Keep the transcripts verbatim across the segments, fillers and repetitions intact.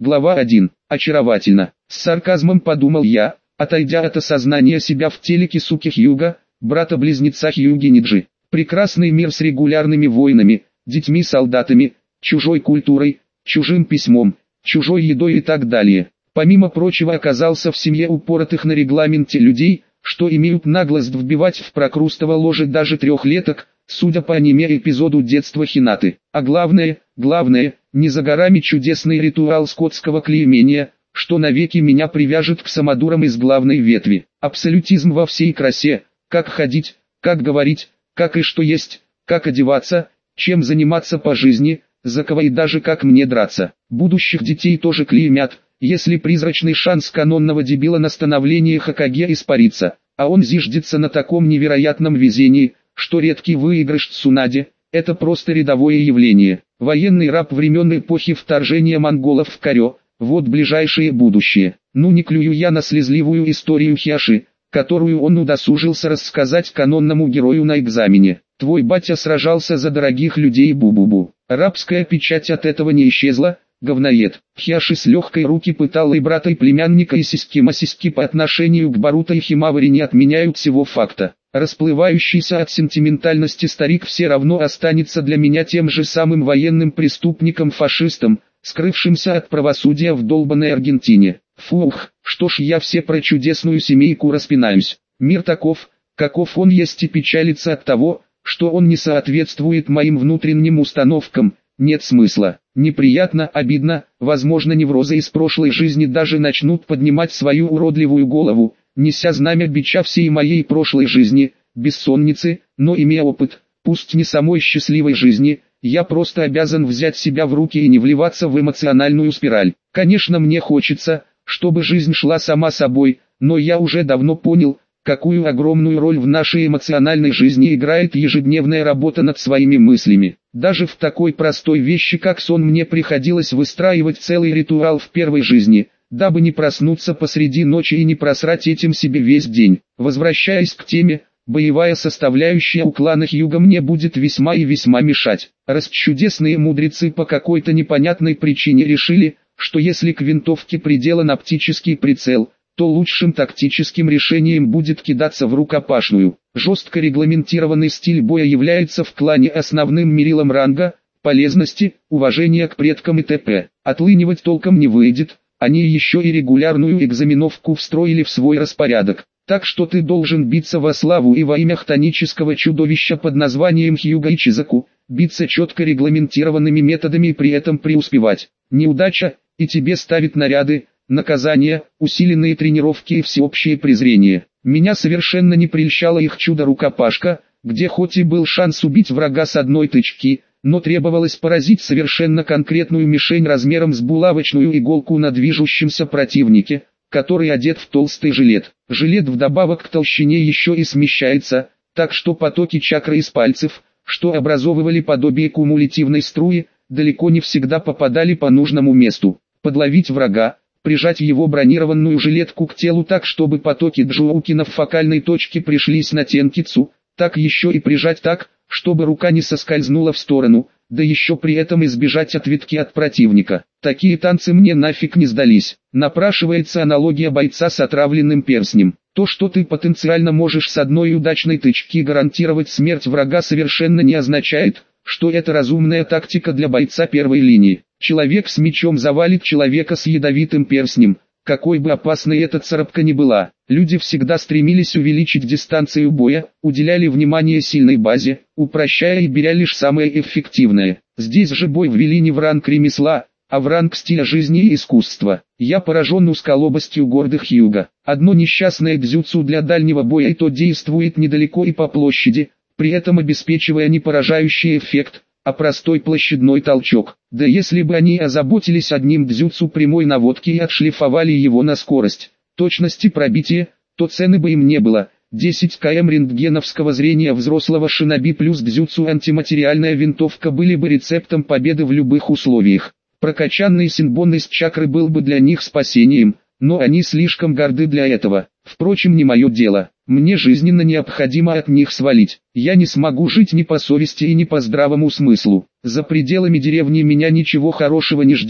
Глава один. Очаровательно. С сарказмом подумал я, отойдя от осознания себя в теле Кисуки Хьюга, брата-близнеца Хьюги Ниджи. Прекрасный мир с регулярными войнами, детьми-солдатами, чужой культурой, чужим письмом, чужой едой и так далее. Помимо прочего оказался в семье упоротых на регламенте людей, что имеют наглость вбивать в прокрустово ложе даже трехлеток, судя по аниме эпизоду детства Хинаты. А главное, главное, не за горами чудесный ритуал скотского клеймения, что навеки меня привяжет к самодурам из главной ветви. Абсолютизм во всей красе, как ходить, как говорить, как и что есть, как одеваться, чем заниматься по жизни, за кого и даже как мне драться. Будущих детей тоже клеймят, если призрачный шанс канонного дебила на становление Хокаге испарится, а он зиждется на таком невероятном везении, что редкий выигрыш Цунаде – это просто рядовое явление. Военный раб времен эпохи вторжения монголов в Корё – вот ближайшее будущее. Ну не клюю я на слезливую историю Хиаши, которую он удосужился рассказать канонному герою на экзамене. Твой батя сражался за дорогих людей бу-бу-бу. Рабская печать от этого не исчезла, говноед. Хиаши с легкой руки пытал и брата и племянника и сиськи-масиськи по отношению к Боруто и Химавари не отменяют всего факта. Расплывающийся от сентиментальности старик все равно останется для меня тем же самым военным преступником-фашистом, скрывшимся от правосудия в долбанной Аргентине. Фух, что ж я все про чудесную семейку распинаюсь. Мир таков, каков он есть, и печалится от того, что он не соответствует моим внутренним установкам, нет смысла. Неприятно, обидно, возможно неврозы из прошлой жизни даже начнут поднимать свою уродливую голову, неся знамя бича всей моей прошлой жизни, бессонницы, но имея опыт, пусть не самой счастливой жизни, я просто обязан взять себя в руки и не вливаться в эмоциональную спираль. Конечно, мне хочется, чтобы жизнь шла сама собой, но я уже давно понял, какую огромную роль в нашей эмоциональной жизни играет ежедневная работа над своими мыслями. Даже в такой простой вещи, как сон, мне приходилось выстраивать целый ритуал в первой жизни, дабы не проснуться посреди ночи и не просрать этим себе весь день. Возвращаясь к теме, боевая составляющая у клана Хьюга мне будет весьма и весьма мешать. Расчудесные мудрецы по какой-то непонятной причине решили, что если к винтовке приделан оптический прицел, то лучшим тактическим решением будет кидаться в рукопашную. Жестко регламентированный стиль боя является в клане основным мерилом ранга, полезности, уважения к предкам и т.п. Отлынивать толком не выйдет, они еще и регулярную экзаменовку встроили в свой распорядок. Так что ты должен биться во славу и во имя хтонического чудовища под названием Хьюга Ичизаку, биться четко регламентированными методами и при этом преуспевать. Неудача, и тебе ставят наряды, наказания, усиленные тренировки и всеобщее презрение. Меня совершенно не прельщала их чудо-рукопашка, где хоть и был шанс убить врага с одной тычки, но требовалось поразить совершенно конкретную мишень размером с булавочную иголку на движущемся противнике, который одет в толстый жилет. Жилет вдобавок к толщине еще и смещается, так что потоки чакры из пальцев, что образовывали подобие кумулятивной струи, далеко не всегда попадали по нужному месту. Подловить врага, прижать его бронированную жилетку к телу так, чтобы потоки Джоукина в фокальной точке пришлись на Тенкицу, так еще и прижать так, чтобы рука не соскользнула в сторону, да еще при этом избежать ответки от противника. Такие танцы мне нафиг не сдались. Напрашивается аналогия бойца с отравленным перстнем. То, что ты потенциально можешь с одной удачной тычки гарантировать смерть врага, совершенно не означает, что это разумная тактика для бойца первой линии. Человек с мечом завалит человека с ядовитым перстнем, какой бы опасной эта царапка ни была. Люди всегда стремились увеличить дистанцию боя, уделяли внимание сильной базе, упрощая и беря лишь самое эффективное. Здесь же бой ввели не в ранг ремесла, а в ранг стиля жизни и искусства. Я поражен узколобостью гордых Хьюга. Одно несчастное дзюцу для дальнего боя и то действует недалеко и по площади, при этом обеспечивая не поражающий эффект, а простой площадной толчок. Да если бы они озаботились одним дзюцу прямой наводки и отшлифовали его на скорость, точность и пробитие, то цены бы им не было. десять километров рентгеновского зрения взрослого шиноби плюс дзюцу антиматериальная винтовка были бы рецептом победы в любых условиях. Прокачанный синбон из чакры был бы для них спасением, но они слишком горды для этого. Впрочем, не мое дело. Мне жизненно необходимо от них свалить. Я не смогу жить ни по совести и ни по здравому смыслу. За пределами деревни меня ничего хорошего не ждет,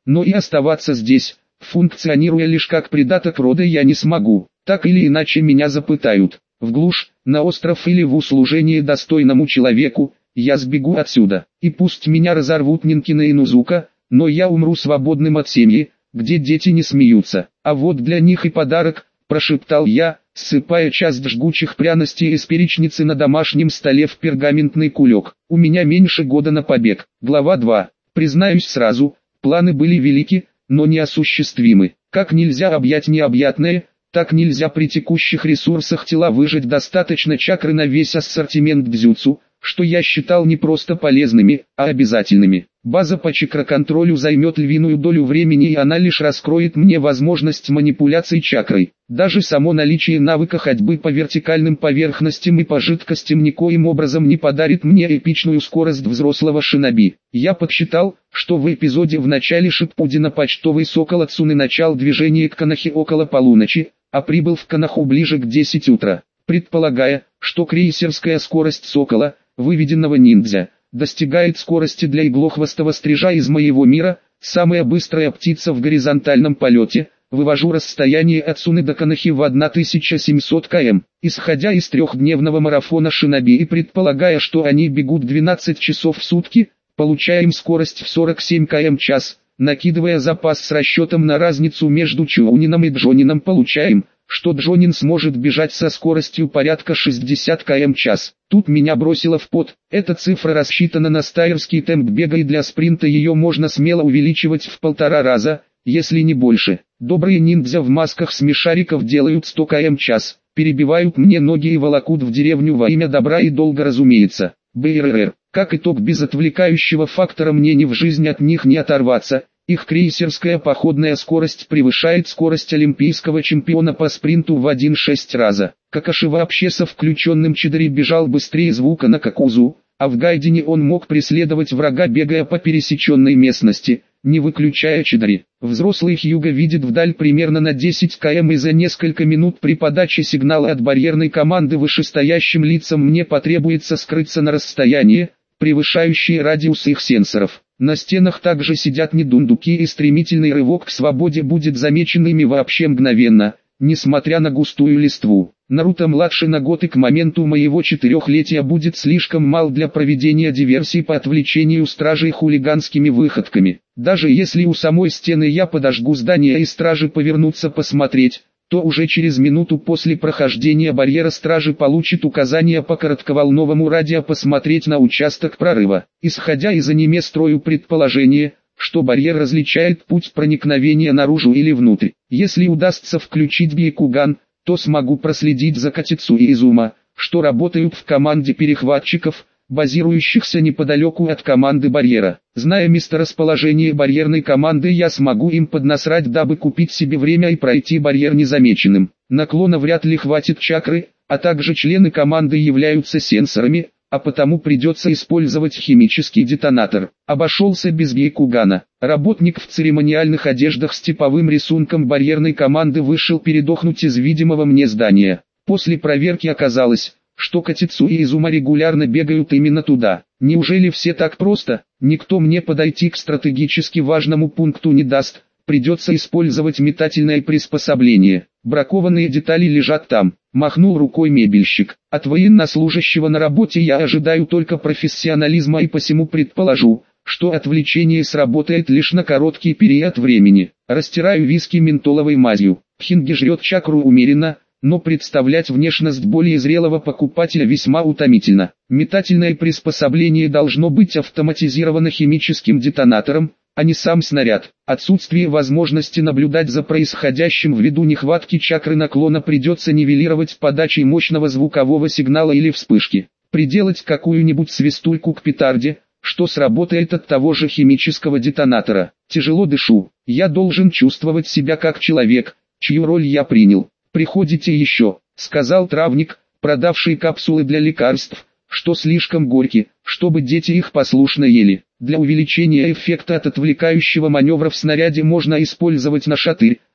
но и оставаться здесь, функционируя лишь как придаток рода, я не смогу. Так или иначе меня запытают. В глушь, на остров или в услужение достойному человеку, я сбегу отсюда. И пусть меня разорвут Нинкина и Нузука, но я умру свободным от семьи, где дети не смеются. А вот для них и подарок, прошептал я, ссыпая часть жгучих пряностей из перечницы на домашнем столе в пергаментный кулек. У меня меньше года на побег. Глава два. Признаюсь сразу, планы были велики, но неосуществимы. Как нельзя объять необъятное, так нельзя при текущих ресурсах тела выжать достаточно чакры на весь ассортимент дзюцу, что я считал не просто полезными, а обязательными. База по чакроконтролю займет львиную долю времени, и она лишь раскроет мне возможность манипуляций чакрой. Даже само наличие навыка ходьбы по вертикальным поверхностям и по жидкостям никоим образом не подарит мне эпичную скорость взрослого шиноби. Я подсчитал, что в эпизоде в начале Шиппудена почтовый сокол Ацуны начал движение к Канахе около полуночи, а прибыл в Канаху ближе к десяти утра. Предполагая, что крейсерская скорость сокола, выведенного ниндзя, достигает скорости для иглохвостого стрижа из моего мира, самая быстрая птица в горизонтальном полете, вывожу расстояние от Суны до Канахи в тысячу семьсот километров. Исходя из трехдневного марафона шиноби и предполагая, что они бегут двенадцать часов в сутки, получаем скорость в сорок семь километров в час, накидывая запас с расчетом на разницу между Чунином и Джонином, получаем, что Джонин сможет бежать со скоростью порядка шестьдесят километров в час. Тут меня бросило в пот. Эта цифра рассчитана на стайерский темп бега, и для спринта ее можно смело увеличивать в полтора раза, если не больше. Добрые ниндзя в масках смешариков делают сто километров в час, перебивают мне ноги и волокут в деревню во имя добра и долга, разумеется. БРР. Как итог, без отвлекающего фактора мне ни в жизнь от них не оторваться. Их крейсерская походная скорость превышает скорость олимпийского чемпиона по спринту в один целых шесть десятых раза. Какаши вообще со включенным чидари бежал быстрее звука на Какузу, а в Гайдене он мог преследовать врага, бегая по пересеченной местности, не выключая чидари. Взрослый Хьюго видит вдаль примерно на десять километров, и за несколько минут при подаче сигнала от барьерной команды вышестоящим лицам мне потребуется скрыться на расстояние, превышающее радиус их сенсоров. На стенах также сидят недундуки, и стремительный рывок к свободе будет замечен ими вообще мгновенно, несмотря на густую листву. Наруто-младший на год и к моменту моего четырехлетия будет слишком мал для проведения диверсий по отвлечению стражей хулиганскими выходками. Даже если у самой стены я подожгу здание и стражи повернутся посмотреть, то уже через минуту после прохождения барьера стражи получит указание по коротковолновому радио посмотреть на участок прорыва. Исходя из аниме, строю предположение, что барьер различает путь проникновения наружу или внутрь. Если удастся включить Бейкуган, то смогу проследить за Катицу и Изума, что работают в команде перехватчиков, базирующихся неподалеку от команды барьера. Зная месторасположение барьерной команды, я смогу им поднасрать, дабы купить себе время и пройти барьер незамеченным. Наклона вряд ли хватит чакры, а также члены команды являются сенсорами, а потому придется использовать химический детонатор. Обошелся без Гейкугана. Работник в церемониальных одеждах с типовым рисунком барьерной команды вышел передохнуть из видимого мне здания. После проверки оказалось, что Катицу и Изума регулярно бегают именно туда. Неужели все так просто? Никто мне подойти к стратегически важному пункту не даст, придется использовать метательное приспособление. Бракованные детали лежат там, махнул рукой мебельщик. От военнослужащего на работе я ожидаю только профессионализма, и посему предположу, что отвлечение сработает лишь на короткий период времени. Растираю виски ментоловой мазью. Пхинги жрет чакру умеренно, но представлять внешность более зрелого покупателя весьма утомительно. Метательное приспособление должно быть автоматизировано химическим детонатором, а не сам снаряд. Отсутствие возможности наблюдать за происходящим ввиду нехватки чакры наклона придется нивелировать подачей мощного звукового сигнала или вспышки. Приделать какую-нибудь свистульку к петарде, что сработает от того же химического детонатора. Тяжело дышу. Я должен чувствовать себя как человек, чью роль я принял. «Приходите еще», — сказал травник, продавший капсулы для лекарств, что слишком горьки, чтобы дети их послушно ели. Для увеличения эффекта от отвлекающего маневра в снаряде можно использовать нашатырь,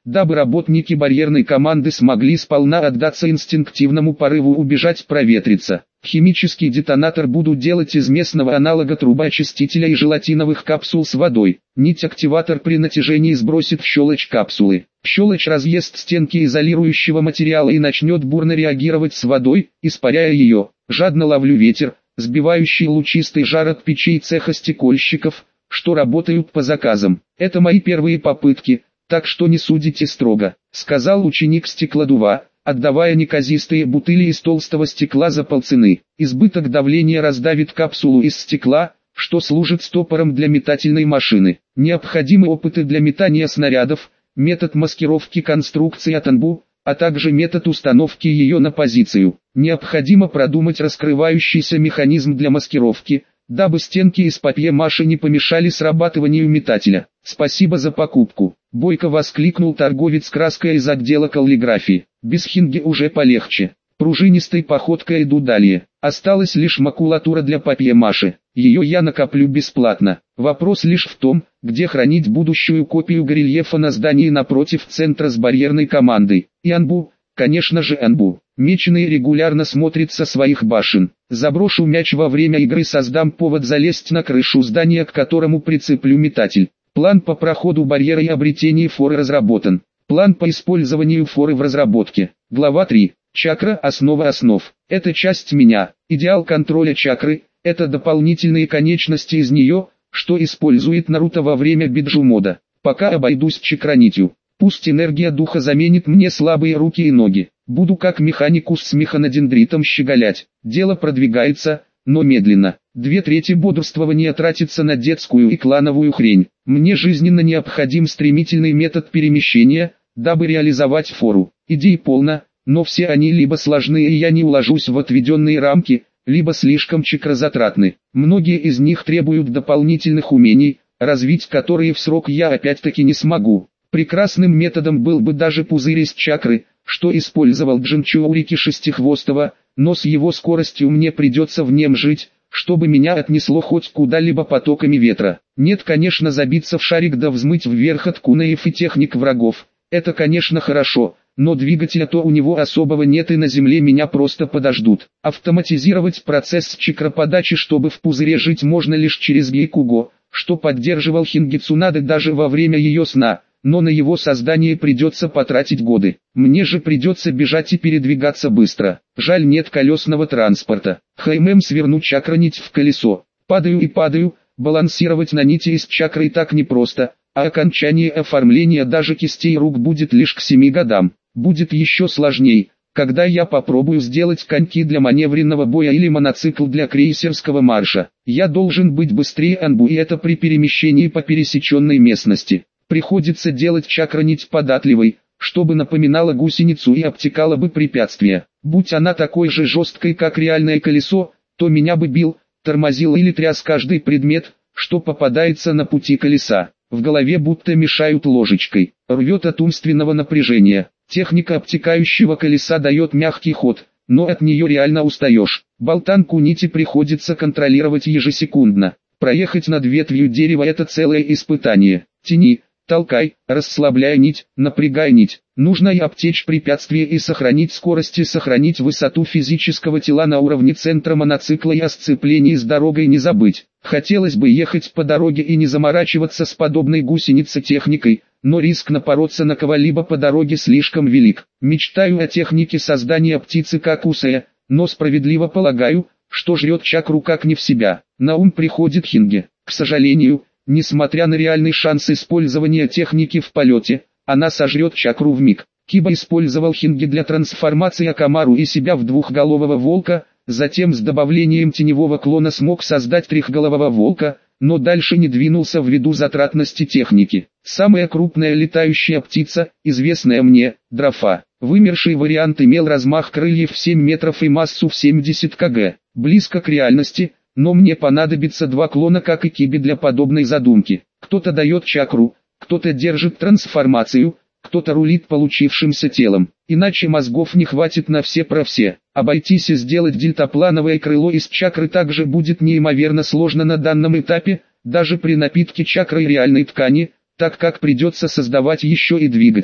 дабы работники барьерной команды смогли сполна отдаться инстинктивному порыву убежать проветриться. Химический детонатор буду делать из местного аналога трубоочистителя и желатиновых капсул с водой. Нить-активатор при натяжении сбросит в щелочь капсулы. Щелочь разъест стенки изолирующего материала и начнет бурно реагировать с водой, испаряя ее. Жадно ловлю ветер, сбивающий лучистый жар от печей цеха стекольщиков, что работают по заказам. Это мои первые попытки, так что не судите строго, сказал ученик стеклодува, отдавая неказистые бутыли из толстого стекла за полцены. Избыток давления раздавит капсулу из стекла, что служит стопором для метательной машины. Необходимы опыты для метания снарядов, метод маскировки конструкции от АНБУ, а также метод установки ее на позицию. Необходимо продумать раскрывающийся механизм для маскировки, дабы стенки из папье-маше не помешали срабатыванию метателя. Спасибо за покупку. Бойко воскликнул торговец краской из отдела каллиграфии. Без хинги уже полегче. Пружинистой походкой иду далее. Осталась лишь макулатура для папье-маше. Ее я накоплю бесплатно. Вопрос лишь в том, где хранить будущую копию горельефа на здании напротив центра с барьерной командой. И АНБУ, конечно же АНБУ. Меченый регулярно смотрит со своих башен. Заброшу мяч во время игры, создам повод залезть на крышу здания, к которому прицеплю метатель. План по проходу барьера и обретению форы разработан. План по использованию форы в разработке. Глава три. Чакра – основа основ. Это часть меня. Идеал контроля чакры – это дополнительные конечности из нее, что использует Наруто во время биджу-мода. Пока обойдусь чакранитью. Пусть энергия духа заменит мне слабые руки и ноги. Буду как механикус с механодендритом щеголять. Дело продвигается, но медленно. Две трети бодрствования тратится на детскую и клановую хрень. Мне жизненно необходим стремительный метод перемещения, дабы реализовать фору. Идей полно, но все они либо сложны и я не уложусь в отведенные рамки, либо слишком чакрозатратны. Многие из них требуют дополнительных умений, развить которые в срок я опять-таки не смогу. Прекрасным методом был бы даже пузырь из чакры, что использовал Джинчоурики Шестихвостого, но с его скоростью мне придется в нем жить, чтобы меня отнесло хоть куда-либо потоками ветра. Нет, конечно, забиться в шарик да взмыть вверх от кунаев и техник врагов. Это, конечно, хорошо, но двигателя-то у него особого нет и на земле меня просто подождут. Автоматизировать процесс чакроподачи, чтобы в пузыре жить, можно лишь через Гейкуго, что поддерживал Хинги Цунады даже во время ее сна, но на его создание придется потратить годы. Мне же придется бежать и передвигаться быстро. Жаль, нет колесного транспорта. Хаймем сверну чакранить в колесо. Падаю и падаю, балансировать на нити из чакры и так непросто, а окончание оформления даже кистей рук будет лишь к семи годам. Будет еще сложней, когда я попробую сделать коньки для маневренного боя или моноцикл для крейсерского марша. Я должен быть быстрее АНБУ, и это при перемещении по пересеченной местности. Приходится делать чакранить податливой, чтобы напоминала гусеницу и обтекала бы препятствия. Будь она такой же жесткой, как реальное колесо, то меня бы бил, тормозил или тряс каждый предмет, что попадается на пути колеса. В голове будто мешают ложечкой, рвет от умственного напряжения. Техника обтекающего колеса дает мягкий ход, но от нее реально устаешь. Болтанку нити приходится контролировать ежесекундно. Проехать над ветвью дерева – это целое испытание. Тяни, толкай, расслабляй нить, напрягай нить. Нужно и обтечь препятствие и сохранить скорость и сохранить высоту физического тела на уровне центра моноцикла, и о сцеплении с дорогой не забыть. Хотелось бы ехать по дороге и не заморачиваться с подобной гусенице техникой, но риск напороться на кого-либо по дороге слишком велик. Мечтаю о технике создания птицы как Усея, но справедливо полагаю, что жрет чакру как не в себя. На ум приходит Хинге. К сожалению, несмотря на реальный шанс использования техники в полете, она сожрет чакру вмиг. Киба использовал Хинги для трансформации Акамару и себя в двухголового волка, затем с добавлением теневого клона смог создать трехголового волка, но дальше не двинулся ввиду затратности техники. Самая крупная летающая птица, известная мне, дрофа. Вымерший вариант имел размах крыльев в семь метров и массу в семьдесят килограмм. Близко к реальности, но мне понадобится два клона, как и Кибе, для подобной задумки. Кто-то дает чакру, кто-то держит трансформацию, кто-то рулит получившимся телом. Иначе мозгов не хватит на все про все. Обойтись и сделать дельтаплановое крыло из чакры также будет неимоверно сложно на данном этапе, даже при напитке чакрой реальной ткани, так как придется создавать еще и двигатель.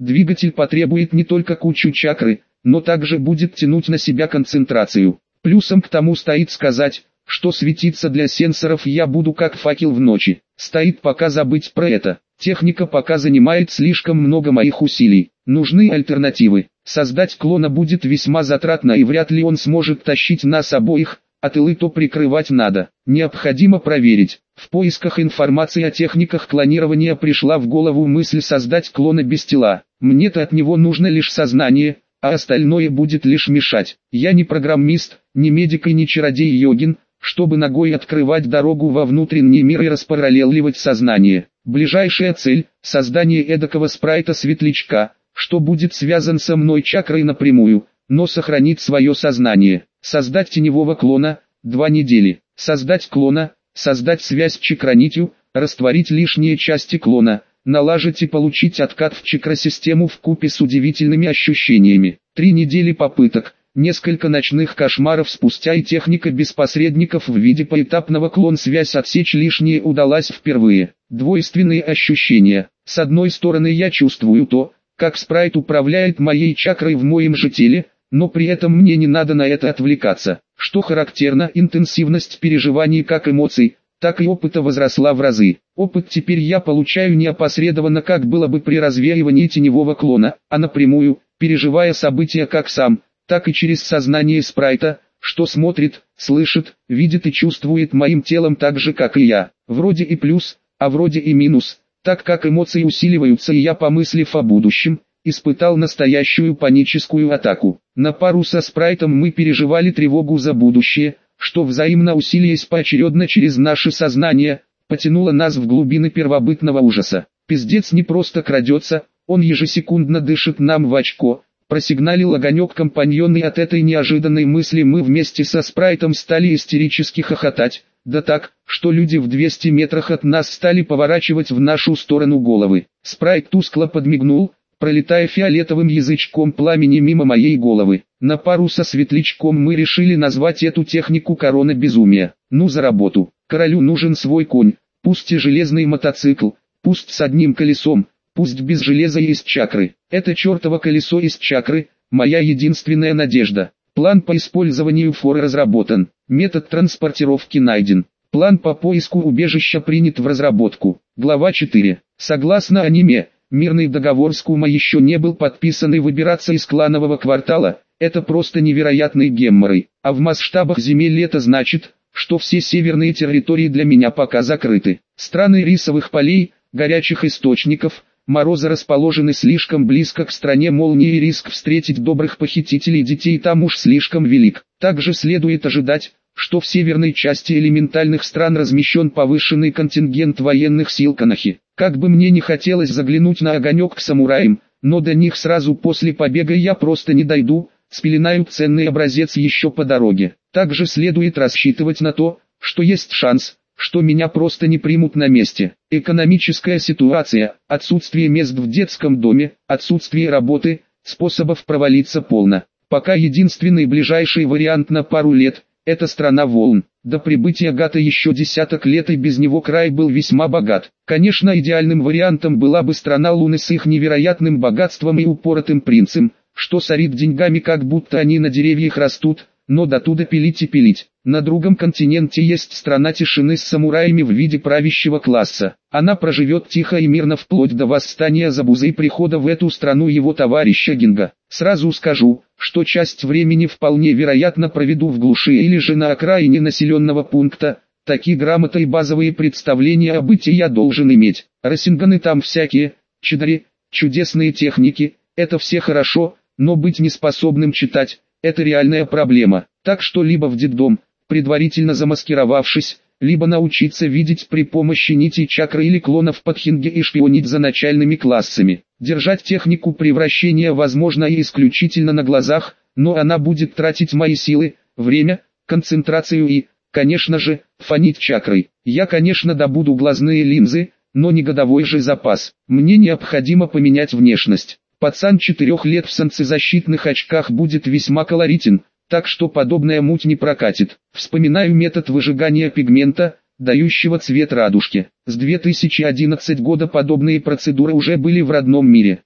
Двигатель потребует не только кучу чакры, но также будет тянуть на себя концентрацию. Плюсом к тому стоит сказать, что светиться для сенсоров я буду как факел в ночи. Стоит пока забыть про это. Техника пока занимает слишком много моих усилий. Нужны альтернативы. Создать клона будет весьма затратно и вряд ли он сможет тащить нас обоих, а тылы то прикрывать надо. Необходимо проверить. В поисках информации о техниках клонирования пришла в голову мысль создать клона без тела. Мне-то от него нужно лишь сознание, а остальное будет лишь мешать. Я не программист, не медик и не чародей-йогин, чтобы ногой открывать дорогу во внутренний мир и распараллеливать сознание. Ближайшая цель – создание эдакого спрайта-светлячка, что будет связан со мной чакрой напрямую, но сохранит свое сознание. Создать теневого клона – два недели. Создать клона, создать связь с чакронитью, растворить лишние части клона, налажить и получить откат в чакросистему вкупе с удивительными ощущениями. Три недели попыток. Несколько ночных кошмаров спустя и техника без посредников в виде поэтапного клон-связь отсечь лишнее удалась впервые. Двойственные ощущения. С одной стороны я чувствую то, как спрайт управляет моей чакрой в моем же теле, но при этом мне не надо на это отвлекаться. Что характерно, интенсивность переживаний как эмоций, так и опыта возросла в разы. Опыт теперь я получаю не опосредованно, как было бы при развеивании теневого клона, а напрямую, переживая события как сам, так и через сознание спрайта, что смотрит, слышит, видит и чувствует моим телом так же, как и я. Вроде и плюс, а вроде и минус, так как эмоции усиливаются и я, помыслив о будущем, испытал настоящую паническую атаку. На пару со спрайтом мы переживали тревогу за будущее, что взаимно усиливаясь поочередно через наше сознание, потянуло нас в глубины первобытного ужаса. Пиздец не просто крадется, он ежесекундно дышит нам в очко. Просигналил огонек компаньон, и от этой неожиданной мысли мы вместе со спрайтом стали истерически хохотать, да так, что люди в двухстах метрах от нас стали поворачивать в нашу сторону головы. Спрайт тускло подмигнул, пролетая фиолетовым язычком пламени мимо моей головы. На пару со светлячком мы решили назвать эту технику корона безумия. Ну за работу. Королю нужен свой конь, пусть и железный мотоцикл, пусть с одним колесом, пусть без железа и из чакры. Это чертово колесо из чакры, моя единственная надежда. План по использованию форы разработан. Метод транспортировки найден. План по поиску убежища принят в разработку. Глава четыре. Согласно аниме, мирный договор с Кума еще не был подписан, и выбираться из кланового квартала – это просто невероятный геморрой. А в масштабах земель это значит, что все северные территории для меня пока закрыты. Страны рисовых полей, горячих источников, мороза расположены слишком близко к стране молнии, и риск встретить добрых похитителей детей там уж слишком велик. Также следует ожидать, что в северной части элементальных стран размещен повышенный контингент военных сил Канахи. Как бы мне не хотелось заглянуть на огонек к самураям, но до них сразу после побега я просто не дойду, спеленаю ценный образец еще по дороге. Также следует рассчитывать на то, что есть шанс, что меня просто не примут на месте. Экономическая ситуация, отсутствие мест в детском доме, отсутствие работы, способов провалиться полно. Пока единственный ближайший вариант на пару лет – это страна волн. До прибытия Гата еще десяток лет, и без него край был весьма богат. Конечно, идеальным вариантом была бы страна Луны с их невероятным богатством и упоротым принцем, что сорит деньгами, как будто они на деревьях растут, но до туда пилить и пилить. На другом континенте есть страна тишины с самураями в виде правящего класса. Она проживет тихо и мирно вплоть до восстания Забузы и прихода в эту страну его товарища Гинга. Сразу скажу, что часть времени вполне вероятно проведу в глуши или же на окраине населенного пункта. Такие грамоты и базовые представления о бытии я должен иметь. Рассинганы там всякие, чидари, чудесные техники, это все хорошо, но быть неспособным читать – это реальная проблема. Так что либо в детдом, предварительно замаскировавшись, либо научиться видеть при помощи нитей чакры или клонов подхинги и шпионить за начальными классами. Держать технику превращения возможно и исключительно на глазах, но она будет тратить мои силы, время, концентрацию и, конечно же, фонить чакрой. Я, конечно, добуду глазные линзы, но не годовой же запас. Мне необходимо поменять внешность. Пацан четырех лет в солнцезащитных очках будет весьма колоритен, так что подобная муть не прокатит. Вспоминаю метод выжигания пигмента, дающего цвет радужки. С две тысячи одиннадцатого года подобные процедуры уже были в родном мире.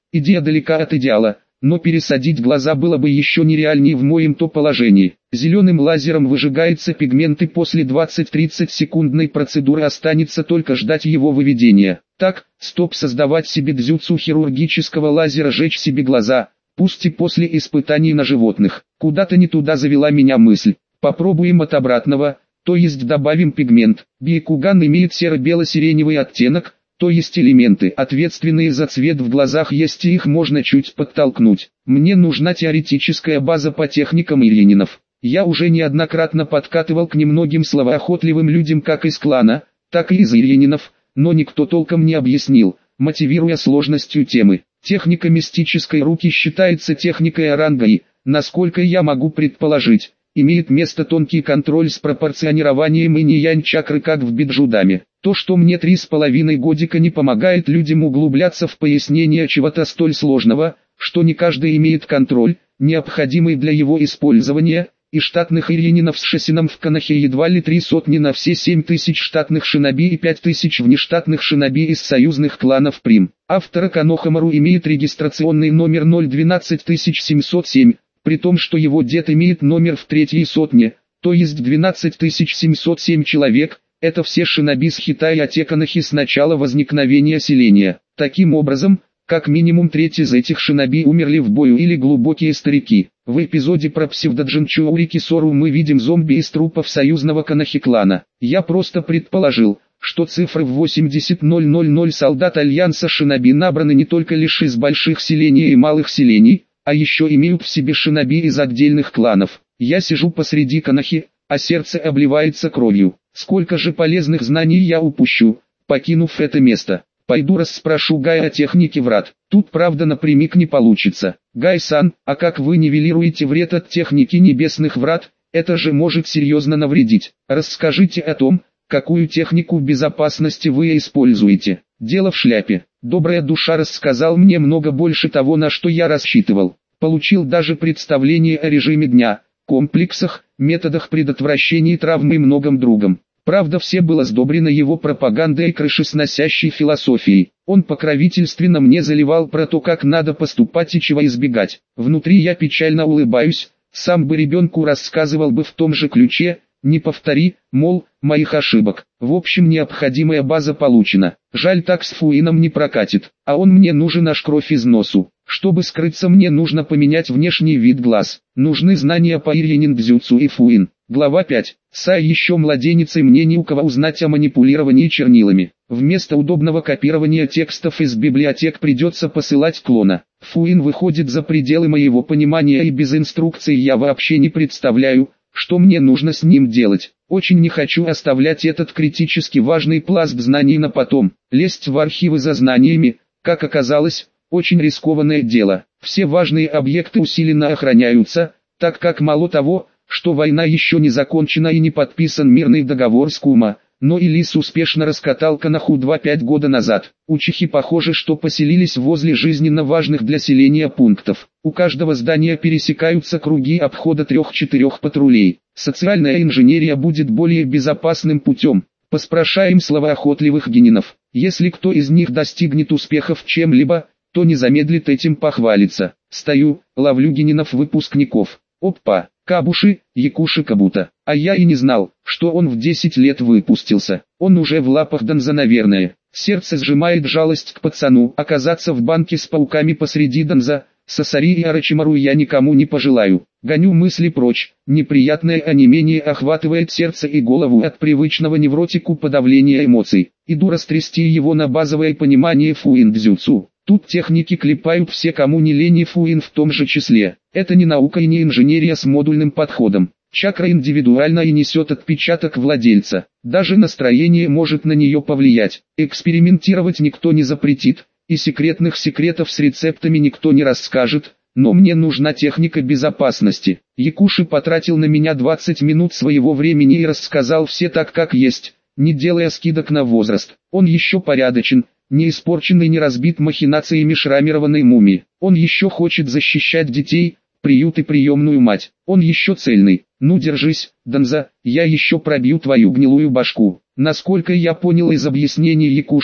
Идея далека от идеала, но пересадить глаза было бы еще нереальнее в моем то положении. Зеленым лазером выжигаются пигменты, после двадцать-тридцать секундной процедуры останется только ждать его выведения. Так, стоп, создавать себе дзюцу хирургического лазера, жечь себе глаза, пусть и после испытаний на животных. Куда-то не туда завела меня мысль. Попробуем от обратного, то есть добавим пигмент. Бейкуган имеет серо-бело-сиреневый оттенок, то есть элементы, ответственные за цвет в глазах есть, и их можно чуть подтолкнуть. Мне нужна теоретическая база по техникам Ильининов. Я уже неоднократно подкатывал к немногим словоохотливым людям как из клана, так и из Ильининов, но никто толком не объяснил, мотивируя сложностью темы. Техника мистической руки считается техникой оранга и, насколько я могу предположить, имеет место тонкий контроль с пропорционированием инь-янь чакры, как в биджудаме. То, что мне три с половиной годика не помогает людям углубляться в пояснение чего-то столь сложного, что не каждый имеет контроль, необходимый для его использования, и штатных Ильининов с шасином в Канахе едва ли три сотни на все семь тысяч штатных шиноби и пять тысяч внештатных шиноби из союзных кланов Прим. Автора Канохамару имеет регистрационный номер ноль двенадцать семьсот семь, при том, что его дед имеет номер в третьей сотне, то есть двенадцать тысяч семьсот семь человек. Это все шиноби с Хитая Канахи с начала возникновения селения. Таким образом, как минимум треть из этих шиноби умерли в бою или глубокие старики. В эпизоде про псевдоджинчуурики Сору мы видим зомби из трупов союзного Канахи клана. Я просто предположил, что цифры в восемьдесят тысяч солдат Альянса шиноби набраны не только лишь из больших селений и малых селений, а еще имеют в себе шиноби из отдельных кланов. Я сижу посреди Канахи, а сердце обливается кровью. Сколько же полезных знаний я упущу, покинув это место. Пойду расспрошу Гая о технике врат. Тут правда напрямик не получится. Гай-сан, а как вы нивелируете вред от техники небесных врат? Это же может серьезно навредить. Расскажите о том, какую технику безопасности вы используете. Дело в шляпе. Добрая душа рассказал мне много больше того, на что я рассчитывал. Получил даже представление о режиме дня, комплексах, методах предотвращения травм и многом другом. Правда, все было сдобрено его пропагандой и крышесносящей философией. Он покровительственно мне заливал про то, как надо поступать и чего избегать. Внутри я печально улыбаюсь, сам бы ребенку рассказывал бы в том же ключе, не повтори, мол, моих ошибок. В общем, необходимая база получена. Жаль, так с Фуином не прокатит, а он мне нужен аж кровь из носу. Чтобы скрыться, мне нужно поменять внешний вид глаз. Нужны знания по Ильинин-дзюцу и Фуин. Глава пять. Сай еще младенец, и мне не у кого узнать о манипулировании чернилами. Вместо удобного копирования текстов из библиотек придется посылать клона. Фуин выходит за пределы моего понимания, и без инструкций я вообще не представляю, что мне нужно с ним делать. Очень не хочу оставлять этот критически важный пласт знаний на потом. Лезть в архивы за знаниями, как оказалось, очень рискованное дело. Все важные объекты усиленно охраняются, так как мало того, что война еще не закончена и не подписан мирный договор с Кума, но Илис успешно раскатал Канаху два-пять года назад. Учихи, похоже, что поселились возле жизненно важных для селения пунктов. У каждого здания пересекаются круги обхода трех-четырех патрулей. Социальная инженерия будет более безопасным путем. Поспрашаем словоохотливых генинов. Если кто из них достигнет успеха в чем-либо, то не замедлит этим похвалиться. Стою, ловлю генинов-выпускников. Опа, Кабуши, Якуши Кабута. А я и не знал, что он в десять лет выпустился. Он уже в лапах Донза, наверное. Сердце сжимает жалость к пацану. Оказаться в банке с пауками посреди Донза, Сасари и Арачимару я никому не пожелаю. Гоню мысли прочь. Неприятное онемение охватывает сердце и голову от привычного невротику подавления эмоций. Иду растрясти его на базовое понимание фуин-дзюцу. Тут техники клепают все, кому не лень, и Фуин в том же числе. Это не наука и не инженерия с модульным подходом. Чакра индивидуальна и несет отпечаток владельца. Даже настроение может на нее повлиять. Экспериментировать никто не запретит, и секретных секретов с рецептами никто не расскажет, но мне нужна техника безопасности. Якуши потратил на меня двадцать минут своего времени и рассказал все так, как есть, не делая скидок на возраст. Он еще порядочен, не испорчен и не разбит махинациями шрамированной мумии. Он еще хочет защищать детей, приют и приемную мать. Он еще цельный. Ну держись, Донза, я еще пробью твою гнилую башку. Насколько я понял из объяснений Якуши,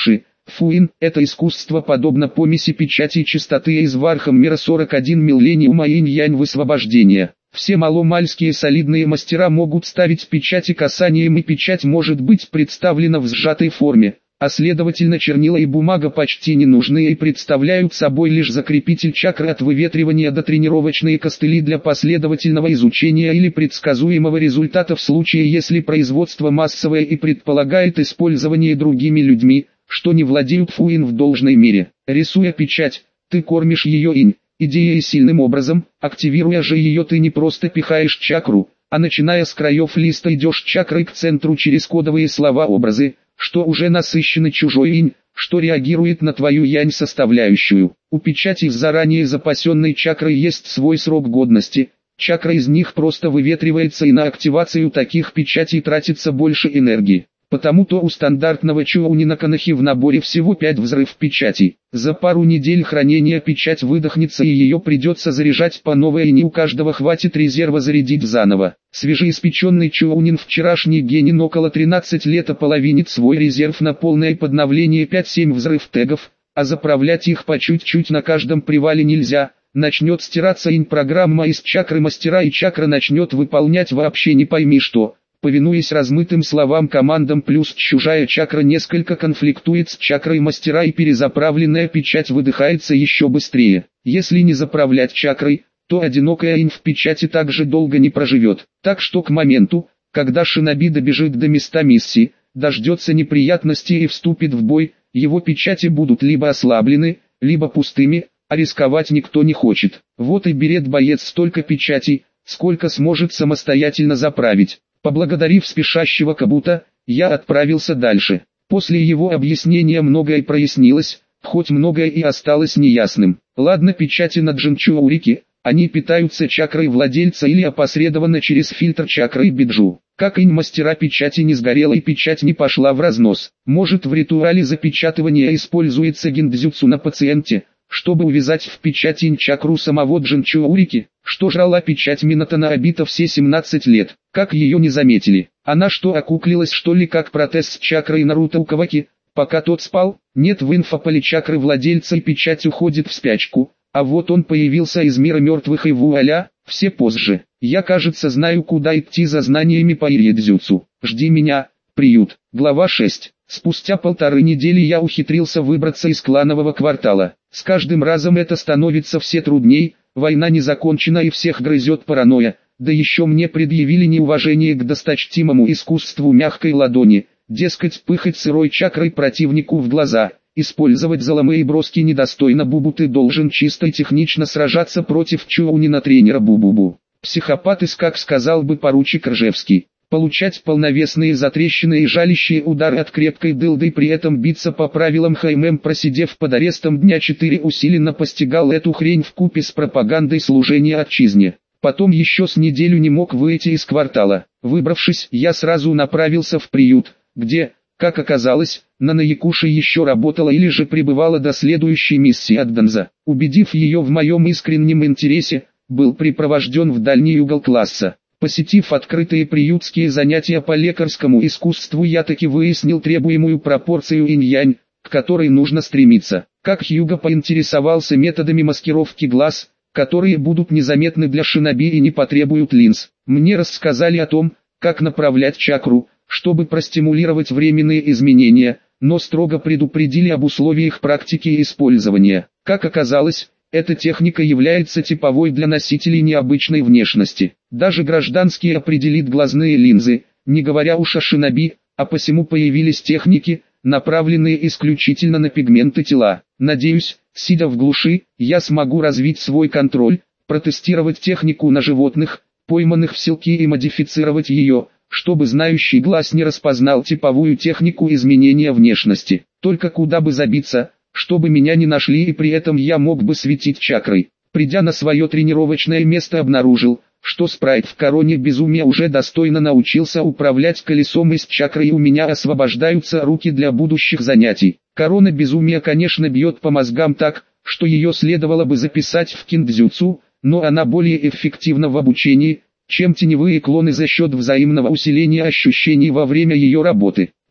Фуин – это искусство подобно помеси печати и чистоты из Вархам мира сорок один миллениума и инь-янь высвобождения. Все маломальские солидные мастера могут ставить печати касанием, и печать может быть представлена в сжатой форме, а следовательно чернила и бумага почти не нужны и представляют собой лишь закрепитель чакры от выветривания до тренировочные костыли для последовательного изучения или предсказуемого результата в случае, если производство массовое и предполагает использование другими людьми, что не владеют фуин в должной мере. Рисуя печать, ты кормишь ее инь, идеей сильным образом, активируя же ее ты не просто пихаешь чакру, а начиная с краев листа идешь чакрой к центру через кодовые слова-образы, что уже насыщены чужой инь, что реагирует на твою янь составляющую. У печати с заранее запасенной чакрой есть свой срок годности, чакра из них просто выветривается, и на активацию таких печатей тратится больше энергии. Потому-то у стандартного Чоунина Канахи в наборе всего пять взрыв печатей. За пару недель хранения печать выдохнется, и ее придется заряжать по новой, и не у каждого хватит резерва зарядить заново. Свежеиспеченный Чоунин вчерашний генин около тринадцати лет ополовинит свой резерв на полное подновление пять-семь взрыв тегов, а заправлять их по чуть-чуть на каждом привале нельзя. Начнет стираться инь-программа из чакры мастера, и чакра начнет выполнять вообще не пойми что. Повинуясь размытым словам командам, плюс чужая чакра несколько конфликтует с чакрой мастера, и перезаправленная печать выдыхается еще быстрее. Если не заправлять чакрой, то одинокая инь в печати также долго не проживет. Так что к моменту, когда шиноби добежит до места миссии, дождется неприятностей и вступит в бой, его печати будут либо ослаблены, либо пустыми, а рисковать никто не хочет. Вот и берет боец столько печатей, сколько сможет самостоятельно заправить. Поблагодарив спешащего Кабута, я отправился дальше. После его объяснения многое прояснилось, хоть многое и осталось неясным. Ладно, печати на Джинчуурике, они питаются чакрой владельца или опосредованно через фильтр чакры биджу. Как инь-мастера печати не сгорела и печать не пошла в разнос. Может, в ритуале запечатывания используется гиндзюцу на пациенте, чтобы увязать в печать инь-чакру самого Джинчуурики, что жрала печать Минатана Обита все семнадцать лет. Как ее не заметили? Она что, окуклилась что ли, как протез с чакрой Наруто у Каваки, пока тот спал? Нет, в инфополе чакры владельца и печать уходит в спячку, а вот он появился из мира мертвых, и вуаля, все позже. Я, кажется, знаю, куда идти за знаниями по иридзюцу. Жди меня, приют. Глава шесть. Спустя полторы недели я ухитрился выбраться из кланового квартала. С каждым разом это становится все трудней, война не закончена и всех грызет паранойя. Да еще мне предъявили неуважение к досточтимому искусству мягкой ладони, дескать, пыхать сырой чакрой противнику в глаза, использовать заломы и броски недостойно. Бубу, ты должен чисто и технично сражаться против Чоунина тренера Бубубу. Психопат из, как сказал бы поручик Ржевский, получать полновесные затрещины и жалящие удары от крепкой дылды, и при этом биться по правилам Хаймем, просидев под арестом дня четыре, усиленно постигал эту хрень вкупе с пропагандой служения отчизне. Потом еще с неделю не мог выйти из квартала. Выбравшись, я сразу направился в приют, где, как оказалось, Нана Якуши еще работала или же пребывала до следующей миссии от Донза. Убедив ее в моем искреннем интересе, был припровожден в дальний угол класса. Посетив открытые приютские занятия по лекарскому искусству, я таки выяснил требуемую пропорцию инь-янь, к которой нужно стремиться. Как Хьюго поинтересовался методами маскировки глаз, которые будут незаметны для шиноби и не потребуют линз. Мне рассказали о том, как направлять чакру, чтобы простимулировать временные изменения, но строго предупредили об условиях практики и использования. Как оказалось, эта техника является типовой для носителей необычной внешности. Даже гражданские определит глазные линзы, не говоря уж о шиноби, а посему появились техники, направленные исключительно на пигменты тела. Надеюсь, сидя в глуши, я смогу развить свой контроль, протестировать технику на животных, пойманных в селки, и модифицировать ее, чтобы знающий глаз не распознал типовую технику изменения внешности. Только куда бы забиться, чтобы меня не нашли, и при этом я мог бы светить чакрой. Придя на свое тренировочное место, обнаружил, что спрайт в короне безумия уже достойно научился управлять колесом из чакры, и у меня освобождаются руки для будущих занятий. Корона безумия, конечно, бьет по мозгам так, что ее следовало бы записать в киндзюцу, но она более эффективна в обучении, чем теневые клоны за счет взаимного усиления ощущений во время ее работы.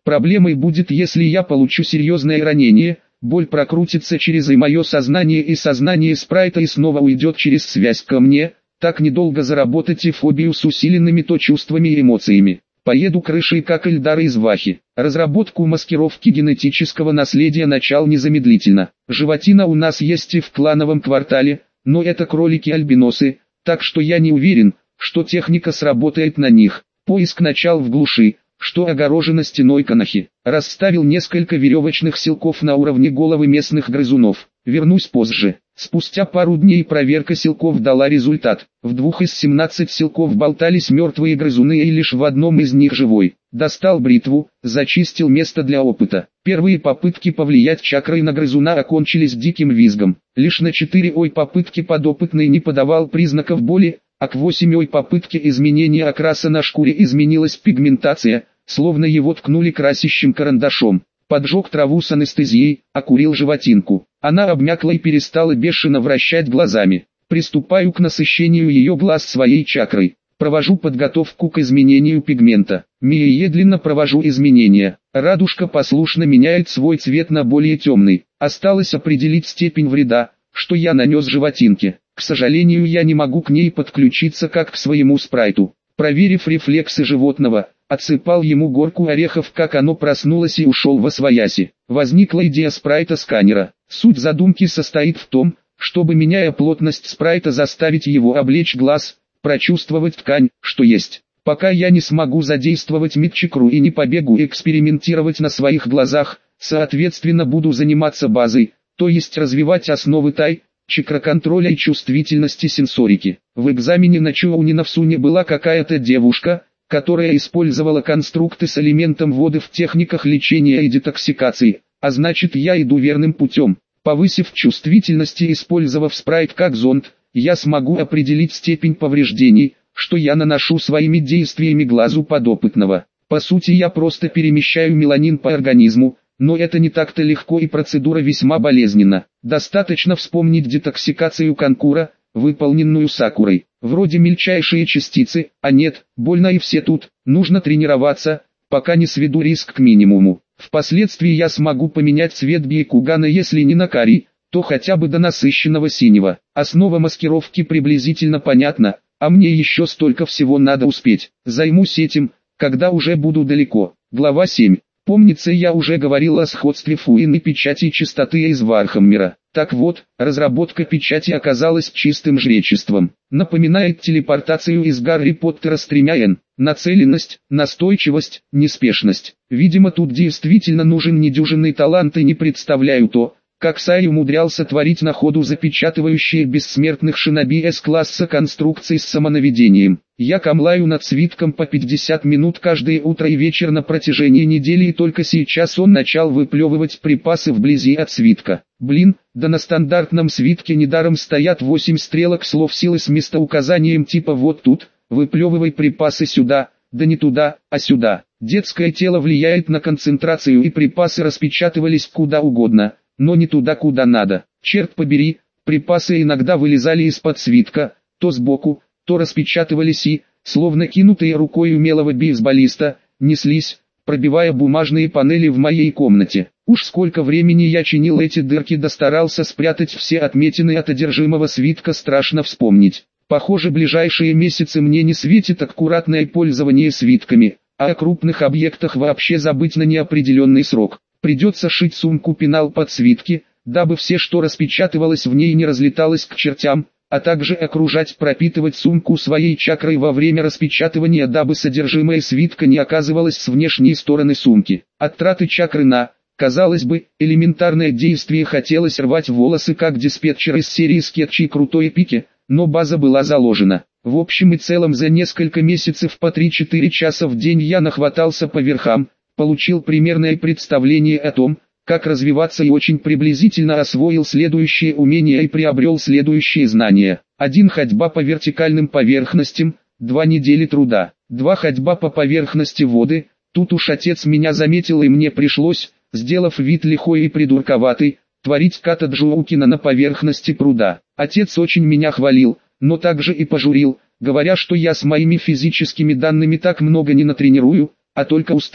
Проблемой будет, если я получу серьезное ранение, боль прокрутится через и мое сознание и сознание спрайта и снова уйдет через связь ко мне, так недолго заработать и фобию с усиленными то чувствами и эмоциями. Поеду крышей как Эльдар из Вахи. Разработку маскировки генетического наследия начал незамедлительно. Животина у нас есть и в клановом квартале, но это кролики-альбиносы, так что я не уверен, что техника сработает на них. Поиск начал в глуши, что огорожено стеной Канахи. Расставил несколько веревочных силков на уровне головы местных грызунов. Вернусь позже. Спустя пару дней проверка силков дала результат. В двух из семнадцати силков болтались мертвые грызуны и лишь в одном из них живой. Достал бритву, зачистил место для опыта. Первые попытки повлиять чакрой на грызуна окончились диким визгом. Лишь на четыре ой попытки подопытный не подавал признаков боли, а к восьми ой попытке изменения окраса на шкуре изменилась пигментация, словно его ткнули красящим карандашом. Поджег траву с анестезией, окурил животинку. Она обмякла и перестала бешено вращать глазами. Приступаю к насыщению ее глаз своей чакрой. Провожу подготовку к изменению пигмента. Медленно провожу изменения. Радужка послушно меняет свой цвет на более темный. Осталось определить степень вреда, что я нанес животинке. К сожалению, я не могу к ней подключиться как к своему спрайту. Проверив рефлексы животного, отсыпал ему горку орехов, как оно проснулось и ушел восвояси. Возникла идея спрайта-сканера. Суть задумки состоит в том, чтобы, меняя плотность спрайта, заставить его облечь глаз, прочувствовать ткань, что есть. Пока я не смогу задействовать мидчакру и не побегу экспериментировать на своих глазах, соответственно буду заниматься базой, то есть развивать основы тай, чакроконтроля и чувствительности сенсорики. В экзамене на Чоунинавсуне была какая-то девушка, которая использовала конструкты с элементом воды в техниках лечения и детоксикации, а значит я иду верным путем. Повысив чувствительность и использовав спрайт как зонд, я смогу определить степень повреждений, что я наношу своими действиями глазу подопытного. По сути я просто перемещаю меланин по организму, но это не так-то легко и процедура весьма болезненна. Достаточно вспомнить детоксикацию Канкура, выполненную Сакурой. Вроде мельчайшие частицы, а нет, больно и все тут. Нужно тренироваться, пока не сведу риск к минимуму. Впоследствии я смогу поменять цвет Бьякугана, если не на карий, то хотя бы до насыщенного синего. Основа маскировки приблизительно понятна, а мне еще столько всего надо успеть. Займусь этим, когда уже буду далеко. Глава семь. Помнится, я уже говорил о сходстве Фуин и печати чистоты из Вархаммера. Так вот, разработка печати оказалась чистым жречеством. Напоминает телепортацию из Гарри Поттера с тремя «Н». Нацеленность, настойчивость, неспешность. Видимо, тут действительно нужен недюжинный талант, и не представляю то, как Сай умудрялся творить на ходу запечатывающие бессмертных шиноби С-класса конструкции с самонаведением. Я камлаю над свитком по пятьдесят минут каждое утро и вечер на протяжении недели, и только сейчас он начал выплевывать припасы вблизи от свитка. Блин, да на стандартном свитке недаром стоят восемь стрелок слов силы с местоуказанием типа «вот тут», «выплевывай припасы сюда», да не туда, а сюда. Детское тело влияет на концентрацию, и припасы распечатывались куда угодно, но не туда, куда надо. Черт побери, припасы иногда вылезали из-под свитка, то сбоку, то распечатывались и, словно кинутые рукой умелого бейсболиста, неслись, пробивая бумажные панели в моей комнате. Уж сколько времени я чинил эти дырки, да старался спрятать все отметины от одержимого свитка, страшно вспомнить. Похоже, ближайшие месяцы мне не светит аккуратное пользование свитками, а о крупных объектах вообще забыть на неопределенный срок. Придется шить сумку-пенал под свитки, дабы все, что распечатывалось в ней, не разлеталось к чертям, а также окружать, пропитывать сумку своей чакрой во время распечатывания, дабы содержимое свитка не оказывалось с внешней стороны сумки. От траты чакры на, казалось бы, элементарное действие хотелось рвать волосы, как диспетчер из серии скетчей «Крутой пики», но база была заложена. В общем и целом за несколько месяцев по три-четыре часа в день я нахватался по верхам, получил примерное представление о том, как развиваться, и очень приблизительно освоил следующие умения и приобрел следующие знания. один Ходьба по вертикальным поверхностям, два Недели труда, два Ходьба по поверхности воды. Тут уж отец меня заметил, и мне пришлось, сделав вид лихой и придурковатый, творить ката Джоукина на поверхности пруда. Отец очень меня хвалил, но также и пожурил, говоря, что я с моими физическими данными так много не натренирую, а только устану.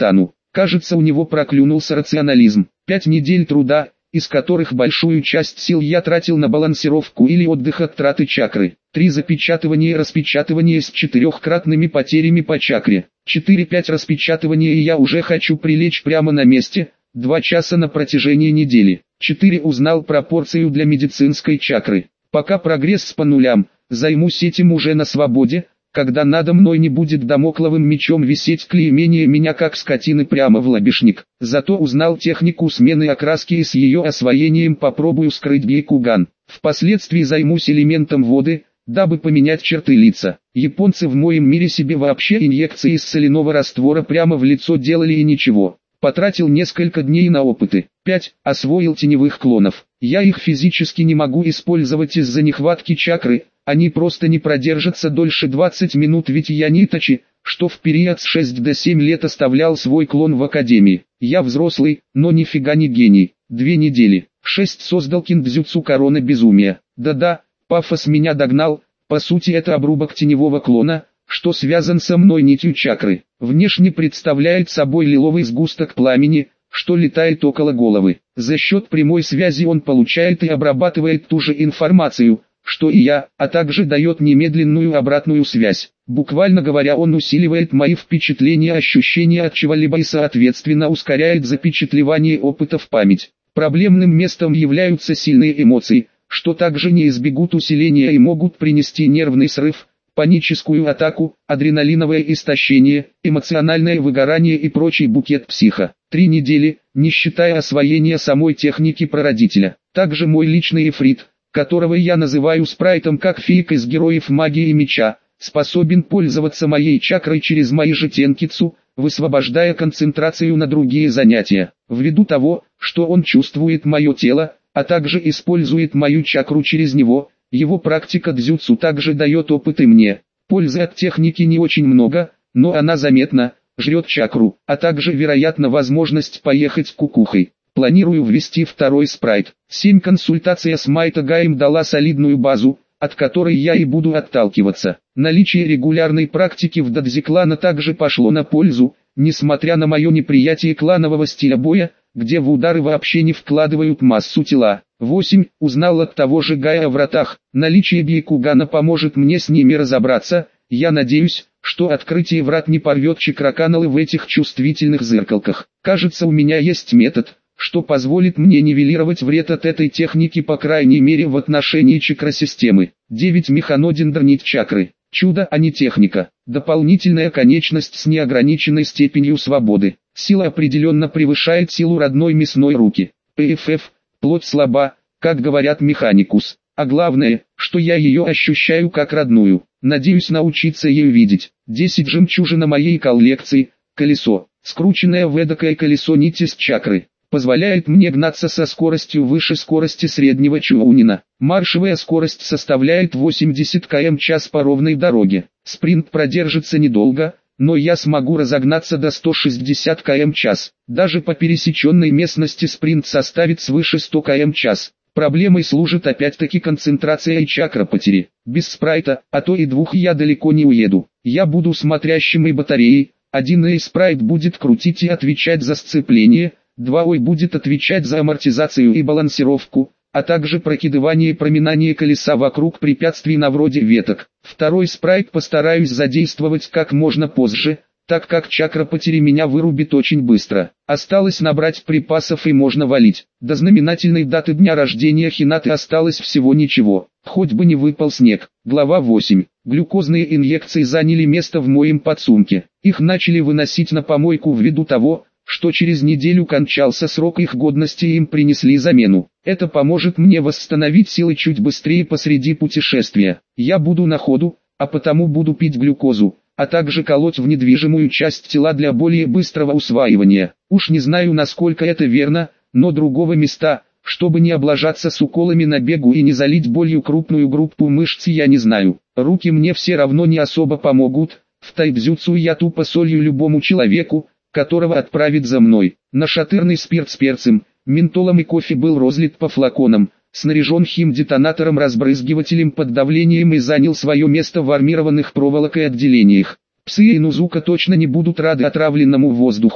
Кажется, у него проклюнулся рационализм. Пять недель труда, из которых большую часть сил я тратил на балансировку или отдых от траты чакры. Три запечатывания и распечатывания с четырехкратными потерями по чакре. Четыре-пять распечатывания и я уже хочу прилечь прямо на месте. Два часа на протяжении недели. Четыре узнал пропорцию для медицинской чакры. Пока прогресс по нулям, займусь этим уже на свободе, когда надо мной не будет дамокловым мечом висеть клеймение меня как скотины прямо в лобешник. Зато узнал технику смены окраски и с ее освоением попробую скрыть бейкуган. Впоследствии займусь элементом воды, дабы поменять черты лица. Японцы в моем мире себе вообще инъекции из соляного раствора прямо в лицо делали и ничего. Потратил несколько дней на опыты. пять. Освоил теневых клонов. Я их физически не могу использовать из-за нехватки чакры, они просто не продержатся дольше двадцати минут, ведь я Ниточи, что в период с шести до семи лет оставлял свой клон в академии. Я взрослый, но нифига не гений. Две недели. шесть. Создал киндзюцу корона безумия. Да-да, пафос меня догнал, по сути это обрубок теневого клона, что связан со мной нитью чакры. Внешне представляет собой лиловый сгусток пламени, что летает около головы. За счет прямой связи он получает и обрабатывает ту же информацию, что и я, а также дает немедленную обратную связь. Буквально говоря, он усиливает мои впечатления, ощущения от чего-либо и соответственно ускоряет запечатлевание опыта в память. Проблемным местом являются сильные эмоции, что также не избегут усиления и могут принести нервный срыв, паническую атаку, адреналиновое истощение, эмоциональное выгорание и прочий букет психа. Три недели, не считая освоения самой техники прародителя. Также мой личный эфрит, которого я называю спрайтом как фейк из героев магии и меча, способен пользоваться моей чакрой через мои же тенкицу, высвобождая концентрацию на другие занятия. Ввиду того, что он чувствует мое тело, а также использует мою чакру через него, его практика дзюцу также дает опыт и мне. Пользы от техники не очень много, но она заметна, жрет чакру, а также вероятно возможность поехать кукухой. Планирую ввести второй спрайт. семь. Консультация с Майто Гаем дала солидную базу, от которой я и буду отталкиваться. Наличие регулярной практики в дадзи клана также пошло на пользу, несмотря на мое неприятие кланового стиля боя, где в удары вообще не вкладывают массу тела. восемь. Узнал от того же Гая о вратах. Наличие бейкугана поможет мне с ними разобраться. Я надеюсь, что открытие врат не порвет чакроканалы в этих чувствительных зеркалках. Кажется, у меня есть метод, что позволит мне нивелировать вред от этой техники по крайней мере в отношении чакросистемы. девять. Механодендр нить чакры. Чудо, а не техника. Дополнительная конечность с неограниченной степенью свободы. Сила определенно превышает силу родной мясной руки. ПФФ, плоть слаба, как говорят механикус. А главное, что я ее ощущаю как родную. Надеюсь научиться ее видеть. десять. Жемчужина моей коллекции, колесо. Скрученное в эдакое колесо нити с чакры. Позволяет мне гнаться со скоростью выше скорости среднего чоунина. Маршевая скорость составляет восемьдесят километров в час по ровной дороге. Спринт продержится недолго, но я смогу разогнаться до ста шестидесяти километров в час. Даже по пересеченной местности спринт составит свыше ста километров в час. Проблемой служит опять-таки концентрация и чакра потери. Без спрайта, а то и двух я далеко не уеду. Я буду смотрящим и батареей. Один эй спрайт будет крутить и отвечать за сцепление. Два ой будет отвечать за амортизацию и балансировку, а также прокидывание и проминание колеса вокруг препятствий на вроде веток. Второй спрайт постараюсь задействовать как можно позже, так как чакра потери меня вырубит очень быстро. Осталось набрать припасов и можно валить. До знаменательной даты дня рождения Хинаты осталось всего ничего, хоть бы не выпал снег. Глава восемь. Глюкозные инъекции заняли место в моем подсумке. Их начали выносить на помойку ввиду того, что через неделю кончался срок их годности и им принесли замену. Это поможет мне восстановить силы чуть быстрее посреди путешествия. Я буду на ходу, а потому буду пить глюкозу, а также колоть в недвижимую часть тела для более быстрого усваивания. Уж не знаю, насколько это верно, но другого места, чтобы не облажаться с уколами на бегу и не залить болью крупную группу мышц, я не знаю. Руки мне все равно не особо помогут. В тайбзюцу я тупо солью любому человеку, которого отправит за мной. Нашатырный спирт с перцем, ментолом и кофе был розлит по флаконам, снаряжен хим-детонатором-разбрызгивателем под давлением и занял свое место в армированных проволокой отделениях. Псы и Нузука точно не будут рады отравленному воздуху,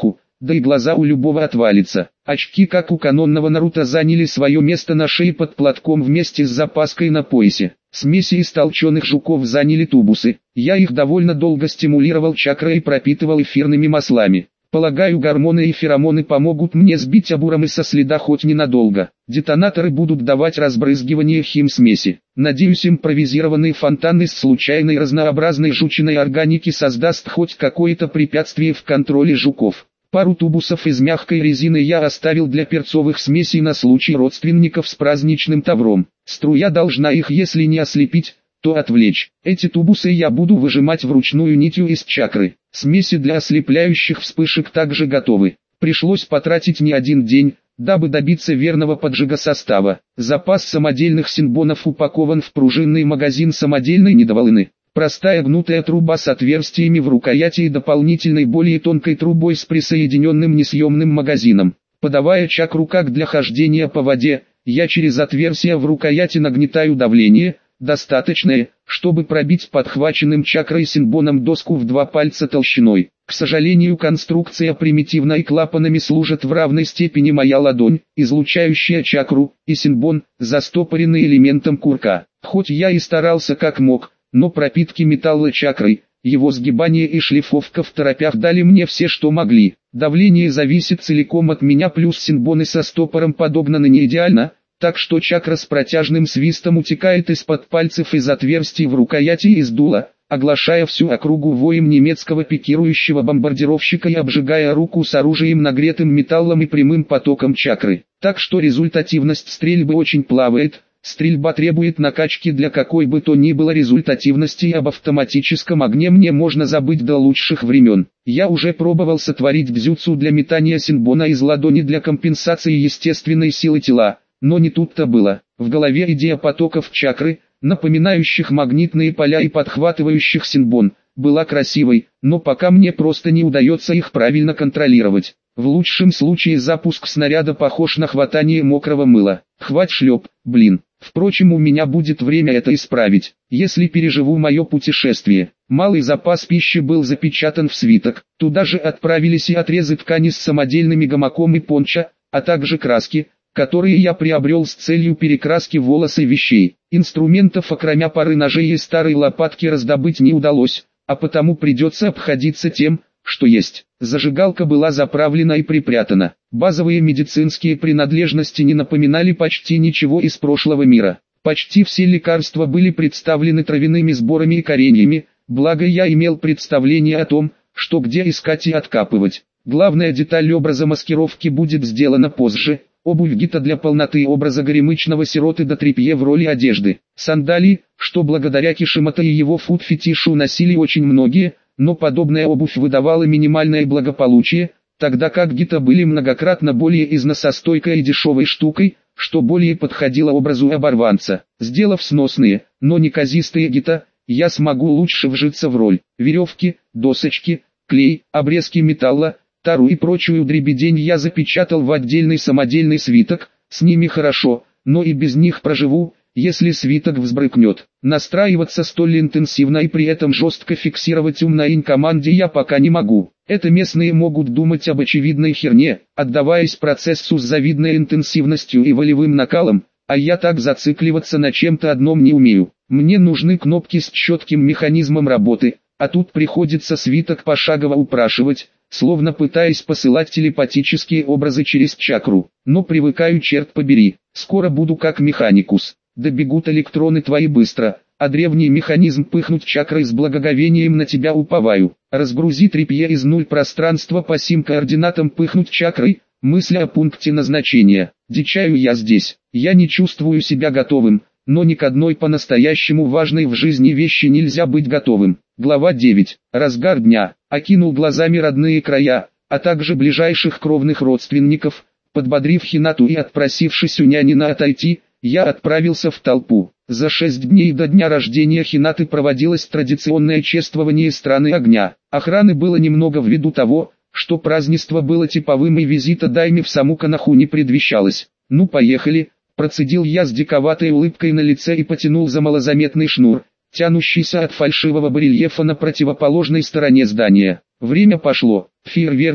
да и глаза у любого отвалится. Очки, как у канонного Наруто, заняли свое место на шее под платком вместе с запаской на поясе. Смеси из толченых жуков заняли тубусы. Я их довольно долго стимулировал чакрой и пропитывал эфирными маслами. Полагаю, гормоны и феромоны помогут мне сбить Абурамы со следа хоть ненадолго. Детонаторы будут давать разбрызгивание химсмеси. Надеюсь, импровизированные фонтаны с случайной разнообразной жучиной органики создаст хоть какое-то препятствие в контроле жуков. Пару тубусов из мягкой резины я оставил для перцовых смесей на случай родственников с праздничным тавром. Струя должна их, если не ослепить, то отвлечь. Эти тубусы я буду выжимать вручную нитью из чакры. Смеси для ослепляющих вспышек также готовы. Пришлось потратить не один день, дабы добиться верного поджига состава. Запас самодельных синбонов упакован в пружинный магазин самодельной недоволны. Простая гнутая труба с отверстиями в рукояти и дополнительной более тонкой трубой с присоединенным несъемным магазином. Подавая чакру как для хождения по воде, я через отверстие в рукояти нагнетаю давление, достаточное, чтобы пробить подхваченным чакрой синбоном доску в два пальца толщиной. К сожалению, конструкция примитивна и клапанами служит в равной степени моя ладонь, излучающая чакру, и синбон, застопоренный элементом курка. Хоть я и старался как мог, но пропитки металла чакрой, его сгибание и шлифовка в торопях дали мне все, что могли. Давление зависит целиком от меня, плюс синбоны со стопором подогнаны не идеально, так что чакра с протяжным свистом утекает из-под пальцев из отверстий в рукояти и из дула, оглашая всю округу воем немецкого пикирующего бомбардировщика и обжигая руку с оружием, нагретым металлом и прямым потоком чакры. Так что результативность стрельбы очень плавает. Стрельба требует накачки, для какой бы то ни было результативности, и об автоматическом огне мне можно забыть до лучших времен. Я уже пробовал сотворить бзюцу для метания синбона из ладони для компенсации естественной силы тела, но не тут-то было. В голове идея потоков чакры, напоминающих магнитные поля и подхватывающих синбон, была красивой, но пока мне просто не удается их правильно контролировать. В лучшем случае запуск снаряда похож на хватание мокрого мыла. Хвать шлеп, блин. Впрочем, у меня будет время это исправить, если переживу мое путешествие. Малый запас пищи был запечатан в свиток. Туда же отправились и отрезы ткани с самодельными гамаком и пончо, а также краски, которые я приобрел с целью перекраски волос и вещей. Инструментов, окромя пары ножей и старой лопатки, раздобыть не удалось, а потому придется обходиться тем, что есть. Зажигалка была заправлена и припрятана. Базовые медицинские принадлежности не напоминали почти ничего из прошлого мира. Почти все лекарства были представлены травяными сборами и кореньями, благо я имел представление о том, что где искать и откапывать. Главная деталь образа маскировки будет сделана позже. Обувь Гита для полноты образа горемычного сироты до тряпье в роли одежды. Сандалии, что благодаря Кишимото и его фуд-фетишу носили очень многие, но подобная обувь выдавала минимальное благополучие, тогда как Гита были многократно более износостойкой и дешевой штукой, что более подходило образу оборванца. Сделав сносные, но неказистые Гита, я смогу лучше вжиться в роль. Веревки, досочки, клей, обрезки металла, тару и прочую дребедень я запечатал в отдельный самодельный свиток. С ними хорошо, но и без них проживу, если свиток взбрыкнет. Настраиваться столь интенсивно и при этом жестко фиксировать ум на инкоманде я пока не могу. Это местные могут думать об очевидной херне, отдаваясь процессу с завидной интенсивностью и волевым накалом, а я так зацикливаться на чем-то одном не умею. Мне нужны кнопки с четким механизмом работы, а тут приходится свиток пошагово упрашивать, словно пытаясь посылать телепатические образы через чакру. Но привыкаю, черт побери, скоро буду как механикус. Добегут электроны твои быстро, а древний механизм пыхнуть чакрой с благоговением на тебя уповаю. Разгрузи тряпье из нуль пространства по сим координатам, пыхнуть чакрой, мысли о пункте назначения. Дичаю я здесь, я не чувствую себя готовым, но ни к одной по-настоящему важной в жизни вещи нельзя быть готовым. Глава девять. Разгар дня. Окинул глазами родные края, а также ближайших кровных родственников. Подбодрив Хинату и отпросившись у нянина отойти, я отправился в толпу. За шесть дней до дня рождения Хинаты проводилось традиционное чествование страны огня. Охраны было немного ввиду того, что празднество было типовым и визита дайме в саму Коноху не предвещалось. «Ну поехали», – процедил я с диковатой улыбкой на лице и потянул за малозаметный шнур, тянущийся от фальшивого барельефа на противоположной стороне здания. Время пошло, фейерверки,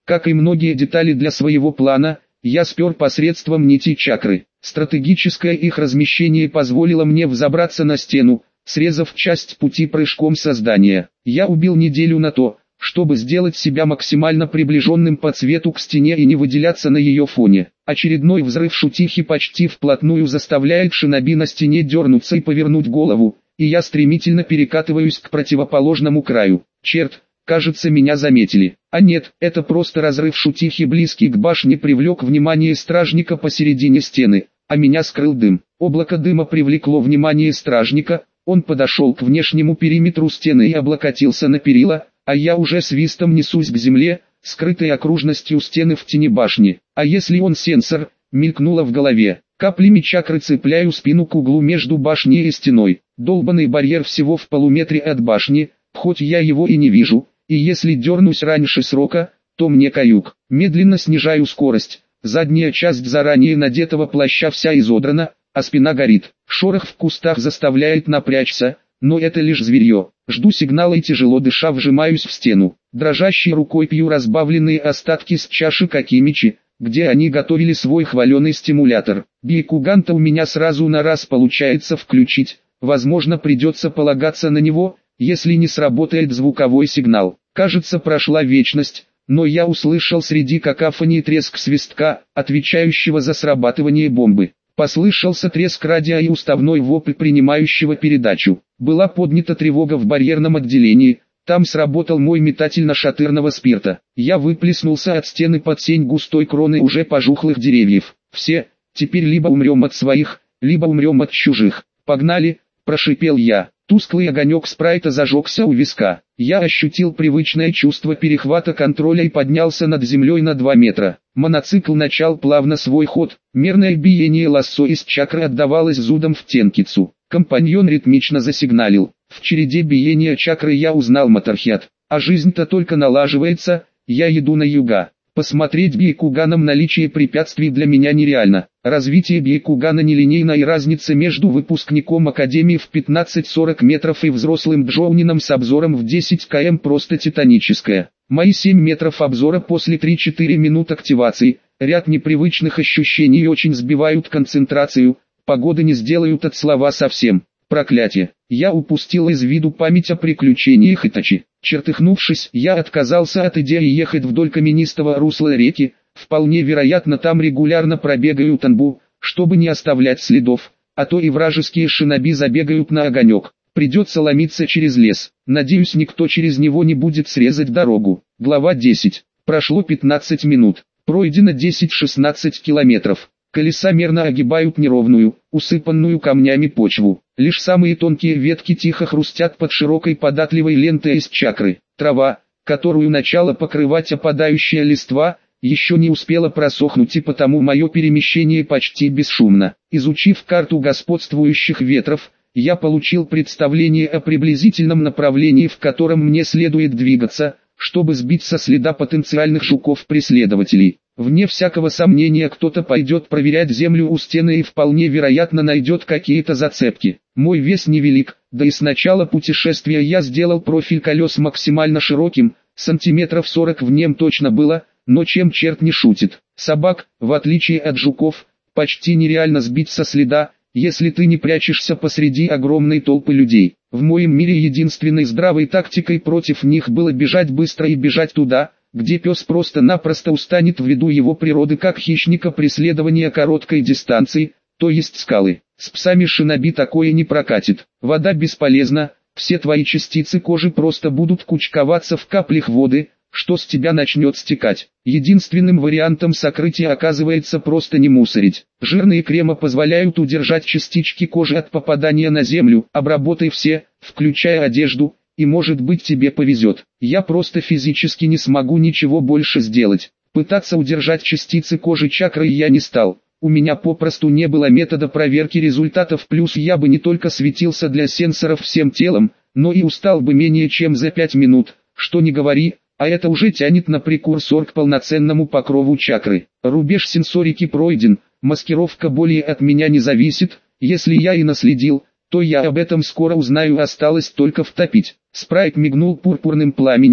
Как и многие детали для своего плана, я спер посредством нити чакры. Стратегическое их размещение позволило мне взобраться на стену, срезав часть пути прыжком создания. Я убил неделю на то, чтобы сделать себя максимально приближенным по цвету к стене и не выделяться на ее фоне. Очередной взрыв шутихи почти вплотную заставляет шиноби на стене дернуться и повернуть голову, и я стремительно перекатываюсь к противоположному краю. Черт, кажется, меня заметили. А нет, это просто разрыв шутихи, близкий к башне, привлек внимание стражника посередине стены, а меня скрыл дым. Облако дыма привлекло внимание стражника, он подошел к внешнему периметру стены и облокотился на перила, а я уже свистом несусь к земле, скрытой окружностью стены в тени башни. А если он сенсор, мелькнуло в голове. Каплями чакры цепляю спину к углу между башней и стеной. Долбанный барьер всего в полуметре от башни, хоть я его и не вижу, и если дернусь раньше срока, то мне каюк. Медленно снижаю скорость, задняя часть заранее надетого плаща вся изодрана, а спина горит. Шорох в кустах заставляет напрячься, но это лишь зверье. Жду сигнала и тяжело дыша вжимаюсь в стену. Дрожащей рукой пью разбавленные остатки с чаши Кокимичи, где они готовили свой хваленый стимулятор. Бейкуганта у меня сразу на раз получается включить, возможно придется полагаться на него, если не сработает звуковой сигнал. Кажется, прошла вечность, но я услышал среди какофонии треск свистка, отвечающего за срабатывание бомбы. Послышался треск радио и уставной вопль принимающего передачу. Была поднята тревога в барьерном отделении, там сработал мой метатель нашатырного спирта. Я выплеснулся от стены под сень густой кроны уже пожухлых деревьев. Все, теперь либо умрем от своих, либо умрем от чужих. Погнали, прошипел я. Тусклый огонек спрайта зажегся у виска. Я ощутил привычное чувство перехвата контроля и поднялся над землей на два метра. Моноцикл начал плавно свой ход. Мерное биение лассо из чакры отдавалось зудом в Тенкицу. Компаньон ритмично засигналил. В череде биения чакры я узнал Моторхед. А жизнь-то только налаживается, я иду на юга. Посмотреть Бейкуганом наличие препятствий для меня нереально. Развитие Бейкугана нелинейно, и разница между выпускником Академии в пятнадцать-сорок метров и взрослым джоунином с обзором в десять километров просто титаническая. Мои семь метров обзора после три-четыре минут активации, ряд непривычных ощущений очень сбивают концентрацию, погоды не сделают от слова совсем. Проклятие, я упустил из виду память о приключениях Итачи. Чертыхнувшись, я отказался от идеи ехать вдоль каменистого русла реки, вполне вероятно там регулярно пробегают анбу, чтобы не оставлять следов, а то и вражеские шиноби забегают на огонек. Придется ломиться через лес, надеюсь никто через него не будет срезать дорогу. Глава десять. Прошло пятнадцать минут, пройдено десять-шестнадцать километров. Колеса мерно огибают неровную, усыпанную камнями почву. Лишь самые тонкие ветки тихо хрустят под широкой податливой лентой из чакры. Трава, которую начала покрывать опадающая листва, еще не успела просохнуть, и потому мое перемещение почти бесшумно. Изучив карту господствующих ветров, я получил представление о приблизительном направлении, в котором мне следует двигаться, чтобы сбить со следа потенциальных жуков-преследователей. Вне всякого сомнения, кто-то пойдет проверять землю у стены и вполне вероятно найдет какие-то зацепки. Мой вес невелик, да и с начала путешествия я сделал профиль колес максимально широким, сантиметров сорок в нем точно было, но чем черт не шутит. Собак, в отличие от жуков, почти нереально сбить со следа, если ты не прячешься посреди огромной толпы людей. В моем мире единственной здравой тактикой против них было бежать быстро и бежать туда, где пес просто-напросто устанет ввиду его природы как хищника преследования короткой дистанции, то есть скалы. С псами шиноби такое не прокатит. Вода бесполезна, все твои частицы кожи просто будут кучковаться в каплях воды, что с тебя начнет стекать. Единственным вариантом сокрытия оказывается просто не мусорить. Жирные кремы позволяют удержать частички кожи от попадания на землю. Обработай все, включая одежду, и может быть тебе повезет. Я просто физически не смогу ничего больше сделать. Пытаться удержать частицы кожи чакрой я не стал. У меня попросту не было метода проверки результатов, плюс я бы не только светился для сенсоров всем телом, но и устал бы менее чем за пять минут, что не говори, а это уже тянет на прекурсор к полноценному покрову чакры. Рубеж сенсорики пройден, маскировка более от меня не зависит, если я и наследил, то я об этом скоро узнаю, осталось только втопить. Спрайт мигнул пурпурным пламенем,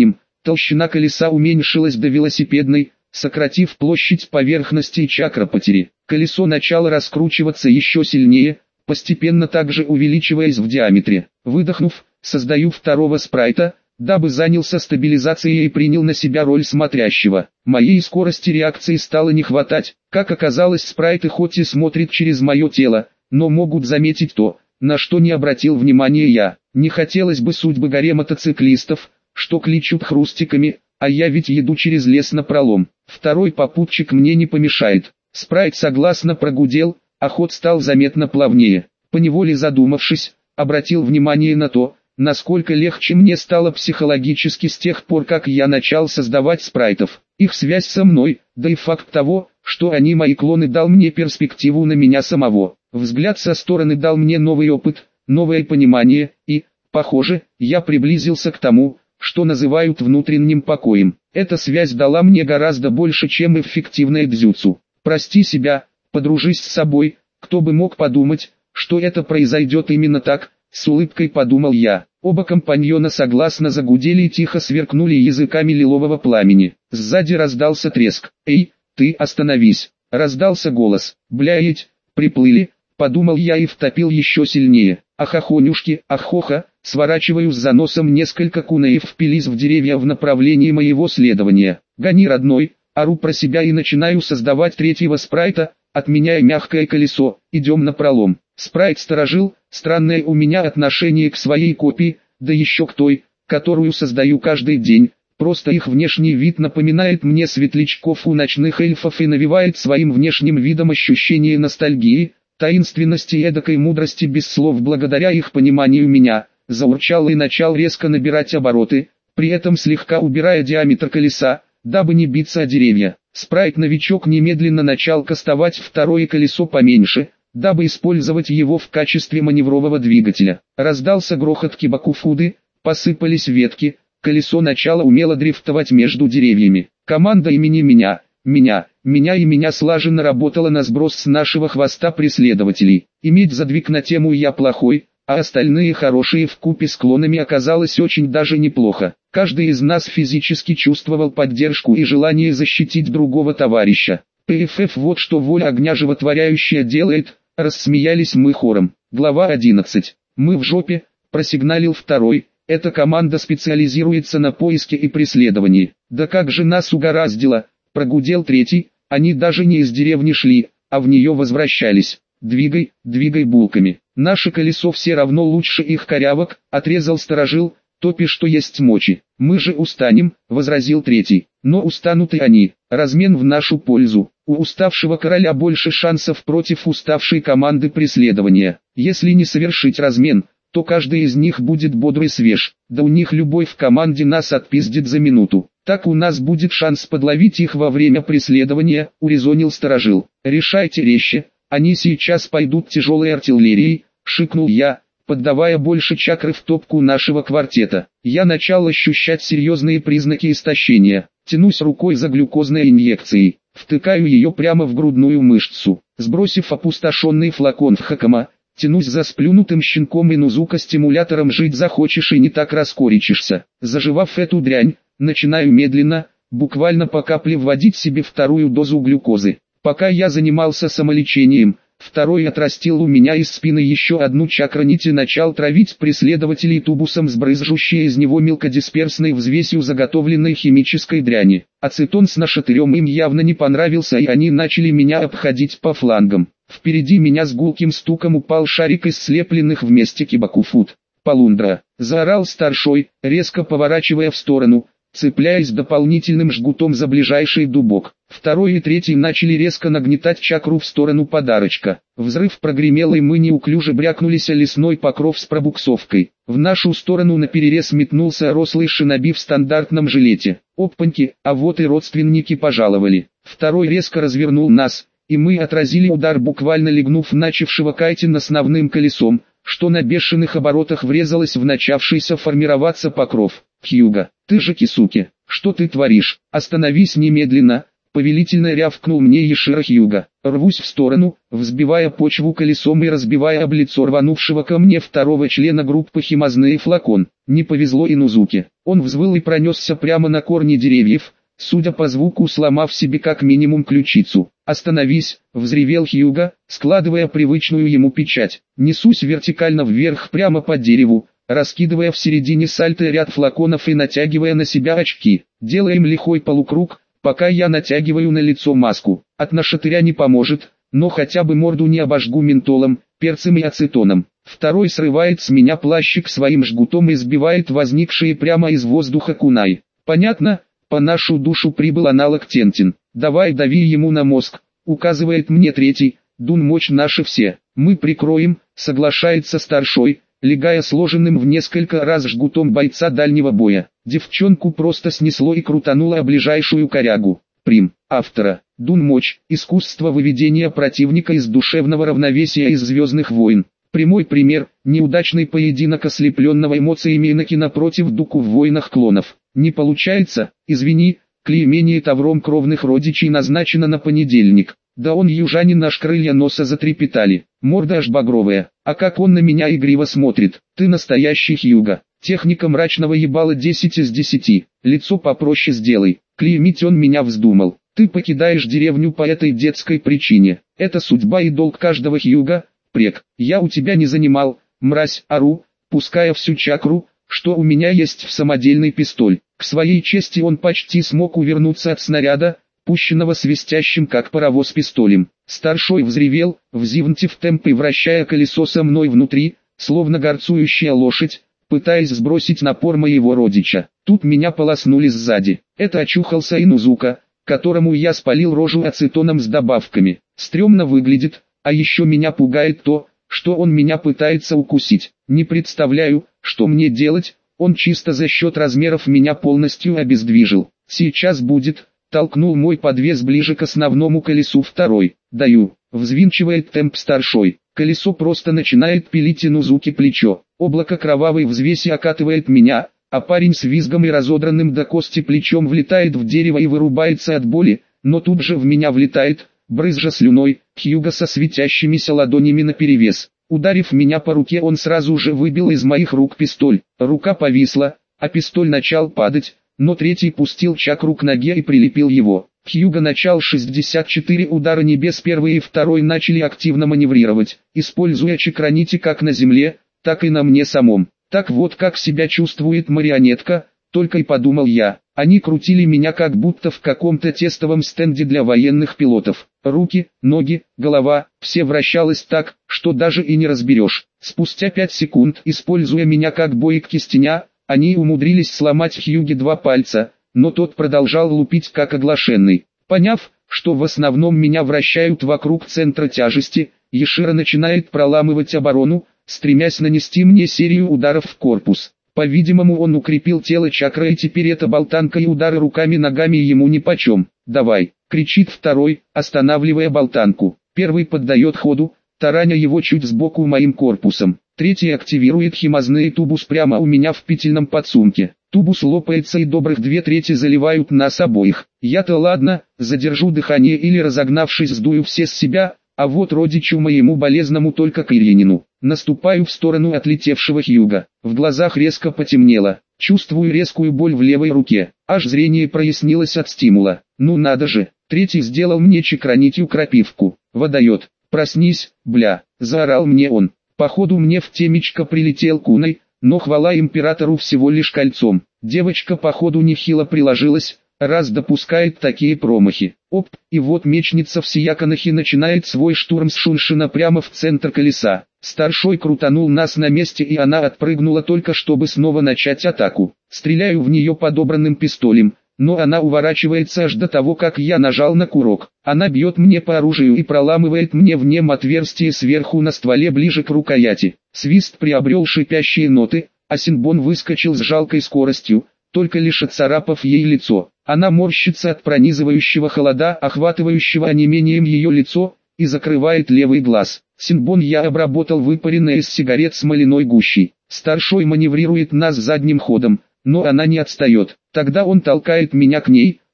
толщина колеса уменьшилась до велосипедной, сократив площадь поверхности чакропотери. Колесо начало раскручиваться еще сильнее, постепенно также увеличиваясь в диаметре. Выдохнув, создаю второго спрайта, дабы занялся стабилизацией и принял на себя роль смотрящего. Моей скорости реакции стало не хватать. Как оказалось, спрайты хоть и смотрят через мое тело, но могут заметить то, на что не обратил внимания я. Не хотелось бы судьбы горе мотоциклистов, что кличут хрустиками, а я ведь еду через лес напролом. Второй попутчик мне не помешает. Спрайт согласно прогудел, а ход стал заметно плавнее. Поневоле задумавшись, обратил внимание на то, насколько легче мне стало психологически с тех пор, как я начал создавать спрайтов. Их связь со мной, да и факт того, что они мои клоны, дал мне перспективу на меня самого. Взгляд со стороны дал мне новый опыт, новое понимание, и, похоже, я приблизился к тому, что называют внутренним покоем. Эта связь дала мне гораздо больше, чем эффективная дзюцу. Прости себя, подружись с собой, кто бы мог подумать, что это произойдет именно так, с улыбкой подумал я. Оба компаньона согласно загудели и тихо сверкнули языками лилового пламени. Сзади раздался треск. «Эй, ты остановись!» Раздался голос. «Бляять, приплыли!» Подумал я и втопил еще сильнее. Ахохонюшки, ахоха, сворачиваю с заносом, несколько кунаев впились в деревья в направлении моего следования. «Гони, родной!» Ору про себя и начинаю создавать третьего спрайта, отменяя мягкое колесо. Идем напролом. Спрайт-сторожил, странное у меня отношение к своей копии, да еще к той, которую создаю каждый день. Просто их внешний вид напоминает мне светлячков у ночных эльфов и навевает своим внешним видом ощущение ностальгии, таинственности и эдакой мудрости без слов благодаря их пониманию меня. Заурчал и начал резко набирать обороты, при этом слегка убирая диаметр колеса, дабы не биться о деревья. Спрайт-новичок немедленно начал кастовать второе колесо поменьше, дабы использовать его в качестве маневрового двигателя. Раздался грохот кибакуфуды, посыпались ветки, колесо начало умело дрифтовать между деревьями. Команда имени меня, меня, меня и меня слаженно работала на сброс с нашего хвоста преследователей. Иметь задвиг на тему «я плохой», а остальные хорошие вкупе с клонами оказалось очень даже неплохо. Каждый из нас физически чувствовал поддержку и желание защитить другого товарища. ПФФ, вот что воля огня животворяющая делает, рассмеялись мы хором. Глава одиннадцать. Мы в жопе, просигналил второй. Эта команда специализируется на поиске и преследовании. Да как же нас угораздило, прогудел третий. Они даже не из деревни шли, а в нее возвращались. Двигай, двигай булками. Наше колесо все равно лучше их корявок, отрезал сторожил, топи что есть мочи. Мы же устанем, возразил третий. Но устанут и они. Размен в нашу пользу. У уставшего короля больше шансов против уставшей команды преследования. Если не совершить размен, то каждый из них будет бодрый и свеж. Да у них любой в команде нас отпиздит за минуту. Так у нас будет шанс подловить их во время преследования, урезонил сторожил. Решайте резче. Они сейчас пойдут тяжелой артиллерией, шикнул я, поддавая больше чакры в топку нашего квартета. Я начал ощущать серьезные признаки истощения. Тянусь рукой за глюкозной инъекцией, втыкаю ее прямо в грудную мышцу. Сбросив опустошенный флакон в хакама, тянусь за сплюнутым щенком и нузука-стимулятором. Жить захочешь и не так раскоричишься. Заживав эту дрянь, начинаю медленно, буквально по капле вводить себе вторую дозу глюкозы. Пока я занимался самолечением, второй отрастил у меня из спины еще одну чакронить и начал травить преследователей тубусом с брызжущей из него мелкодисперсной взвесью заготовленной химической дряни. Ацетон с нашатырем им явно не понравился, и они начали меня обходить по флангам. Впереди меня с гулким стуком упал шарик из слепленных вместе кибакуфут. «Полундра!» — заорал старшой, резко поворачивая в сторону, цепляясь дополнительным жгутом за ближайший дубок. Второй и третий начали резко нагнетать чакру в сторону подарочка. Взрыв прогремел, и мы неуклюже брякнулись о лесной покров с пробуксовкой. В нашу сторону наперерез метнулся рослый шиноби в стандартном жилете. Опаньки, а вот и родственники пожаловали. Второй резко развернул нас, и мы отразили удар, буквально легнув начавшего кайтин основным колесом, что на бешеных оборотах врезалось в начавшийся формироваться покров. «Хьюга, ты же кисуки, что ты творишь? Остановись немедленно!» повелительно рявкнул мне Ешира Хьюга. Рвусь в сторону, взбивая почву колесом и разбивая об лицо рванувшего ко мне второго члена группы Химазны и флакон. Не повезло Инузуке. Он взвыл и пронесся прямо на корни деревьев, судя по звуку сломав себе как минимум ключицу. «Остановись!» — взревел Хьюга, складывая привычную ему печать. Несусь вертикально вверх прямо по дереву, раскидывая в середине сальто ряд флаконов и натягивая на себя очки. Делаем лихой полукруг, пока я натягиваю на лицо маску. От нашатыря не поможет, но хотя бы морду не обожгу ментолом, перцем и ацетоном. Второй срывает с меня плащик своим жгутом и сбивает возникшие прямо из воздуха кунай. Понятно, по нашу душу прибыл аналог Тентин. Давай дави ему на мозг, указывает мне третий, Дун мощь наши все. Мы прикроем, соглашается старшой, легая сложенным в несколько раз жгутом бойца дальнего боя. Девчонку просто снесло и крутануло о ближайшую корягу. Прим. Автора. Дун мощь. Искусство выведения противника из душевного равновесия из Звездных войн. Прямой пример. Неудачный поединок ослепленного эмоциями Инакина против Дуку в войнах клонов. Не получается? Извини. Клеймение тавром кровных родичей назначено на понедельник. Да он южанин, аж крылья носа затрепетали. Морда аж багровая. А как он на меня игриво смотрит. Ты настоящий Хьюга. Техника мрачного ебала десять из десяти. Лицо попроще сделай. Клеймить он меня вздумал. Ты покидаешь деревню по этой детской причине. Это судьба и долг каждого Хьюга. Прек. Я у тебя не занимал. Мразь, ору, пуская всю чакру, что у меня есть в самодельный пистоль. К своей чести он почти смог увернуться от снаряда, пущенного свистящим как паровоз пистолем. Старшой взревел, взвинтив темп и вращая колесо со мной внутри, словно горцующая лошадь, пытаясь сбросить напор моего родича. Тут меня полоснули сзади. Это очухался Инузука, которому я спалил рожу ацетоном с добавками. Стремно выглядит, а еще меня пугает то, что он меня пытается укусить. Не представляю, что мне делать. Он чисто за счет размеров меня полностью обездвижил. Сейчас будет, толкнул мой подвес ближе к основному колесу второй. Даю, взвинчивает темп старшой. Колесо просто начинает пилить Инузуки плечо. Облако кровавой взвеси окатывает меня, а парень с визгом и разодранным до кости плечом влетает в дерево и вырубается от боли, но тут же в меня влетает, брызжа слюной, Хьюга со светящимися ладонями наперевес. Ударив меня по руке, он сразу же выбил из моих рук пистоль. Рука повисла, а пистоль начал падать, но третий пустил чакру к ноге и прилепил его. Хьюга начал шестьдесят четыре удара небес, первый и второй начали активно маневрировать, используя чакранити как на земле, так и на мне самом. Так вот как себя чувствует марионетка, только и подумал я. Они крутили меня как будто в каком-то тестовом стенде для военных пилотов. Руки, ноги, голова, все вращалось так, что даже и не разберешь. Спустя пять секунд, используя меня как боек кистеня, они умудрились сломать Хьюге два пальца, но тот продолжал лупить как оглашенный. Поняв, что в основном меня вращают вокруг центра тяжести, Ешира начинает проламывать оборону, стремясь нанести мне серию ударов в корпус. По-видимому, он укрепил тело чакрой, и теперь эта болтанка и удары руками-ногами ему нипочем. «Давай!» — кричит второй, останавливая болтанку. Первый поддает ходу, тараня его чуть сбоку моим корпусом. Третий активирует химозный тубус прямо у меня в петельном подсумке. Тубус лопается и добрых две трети заливают нас обоих. Я-то ладно, задержу дыхание или разогнавшись сдую все с себя, а вот родичу моему болезному только к Иринину. Наступаю в сторону отлетевшего Хьюга. В глазах резко потемнело. Чувствую резкую боль в левой руке. Аж зрение прояснилось от стимула. Ну надо же. Третий сделал мне чакранитью крапивку. Водает. Проснись, бля. Заорал мне он. Походу мне в темечко прилетел куной, но хвала императору всего лишь кольцом. Девочка походу нехило приложилась, раз допускает такие промахи. Оп, и вот мечница в Сияканахе начинает свой штурм с Шуншина прямо в центр колеса. Старшой крутанул нас на месте, и она отпрыгнула только чтобы снова начать атаку. Стреляю в нее подобранным пистолем, но она уворачивается аж до того, как я нажал на курок. Она бьет мне по оружию и проламывает мне в нем отверстие сверху на стволе ближе к рукояти. Свист приобрел шипящие ноты, а Синбон выскочил с жалкой скоростью, только лишь отцарапав ей лицо. Она морщится от пронизывающего холода, охватывающего онемением ее лицо, и закрывает левый глаз. Синбон я обработал выпаренной из сигарет смоляной гущей. Старшой маневрирует нас задним ходом, но она не отстает. Тогда он толкает меня к ней,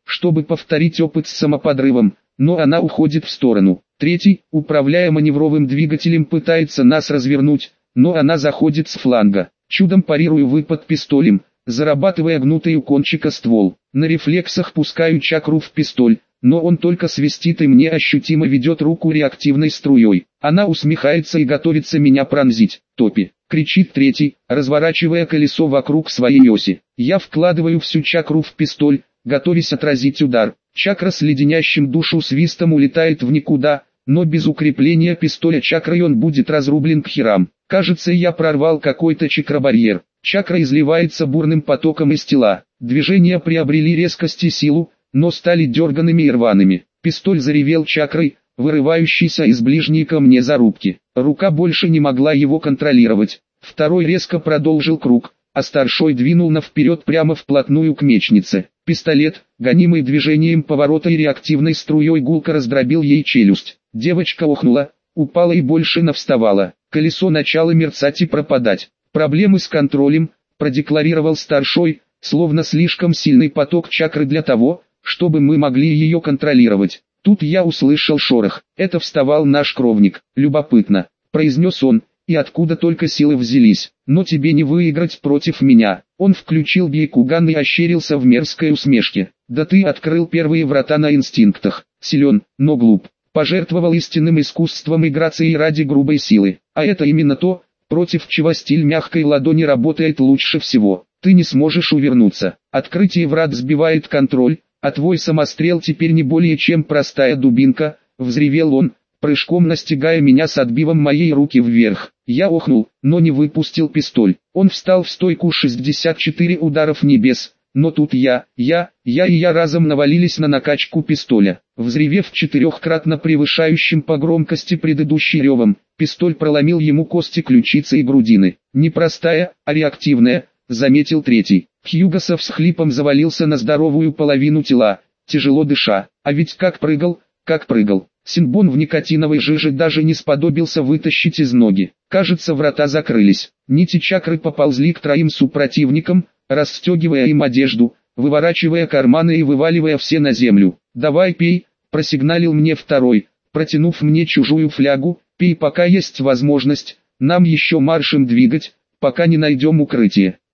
чтобы повторить опыт с самоподрывом, но она уходит в сторону. Третий, управляя маневровым двигателем, пытается нас развернуть, но она заходит с фланга. Чудом парирую выпад пистолем, зарабатывая гнутый у кончика ствол. На рефлексах пускаю чакру в пистоль, но он только свистит и мне ощутимо ведет руку реактивной струей. Она усмехается и готовится меня пронзить. «Топи!» — кричит третий, разворачивая колесо вокруг своей оси. Я вкладываю всю чакру в пистоль, готовясь отразить удар. Чакра с леденящим душу свистом улетает в никуда, но без укрепления пистоля чакрой он будет разрублен к херам. Кажется, я прорвал какой-то чакробарьер. Чакра изливается бурным потоком из тела. Движения приобрели резкость и силу, но стали дерганными и рваными. Пистоль заревел чакрой, вырывающейся из ближней ко мне зарубки. Рука больше не могла его контролировать. Второй резко продолжил круг, а старшой двинул на вперед прямо вплотную к мечнице. Пистолет, гонимый движением поворота и реактивной струей, гулко раздробил ей челюсть. Девочка охнула, упала и больше не вставала. Колесо начало мерцать и пропадать. «Проблемы с контролем», — продекларировал старшой, словно слишком сильный поток чакры для того, чтобы мы могли ее контролировать. Тут я услышал шорох. Это вставал наш кровник. «Любопытно», — произнес он, — «и откуда только силы взялись? Но тебе не выиграть против меня». Он включил бейкуган и ощерился в мерзкой усмешке. «Да ты открыл первые врата на инстинктах. Силен, но глуп. Пожертвовал истинным искусством и грацией ради грубой силы. А это именно то, против чего стиль мягкой ладони работает лучше всего. Ты не сможешь увернуться. Открытие врат сбивает контроль, а твой самострел теперь не более чем простая дубинка», — взревел он, прыжком настигая меня с отбивом моей руки вверх. Я охнул, но не выпустил пистоль. Он встал в стойку шестьдесят четыре ударов небес, но тут я, я, я и я разом навалились на накачку пистоля. Взревев четырехкратно превышающим по громкости предыдущий ревом, пистоль проломил ему кости ключицы и грудины. «Не простая, а реактивная», — заметил третий. Хьюго со всхлипом завалился на здоровую половину тела, тяжело дыша. А ведь как прыгал, как прыгал. Синбон в никотиновой жиже даже не сподобился вытащить из ноги. Кажется, врата закрылись. Нити чакры поползли к троим супротивникам, расстегивая им одежду, выворачивая карманы и вываливая все на землю. «Давай пей», — просигналил мне второй, протянув мне чужую флягу. «Пей, пока есть возможность, нам еще маршем двигать, пока не найдем укрытие».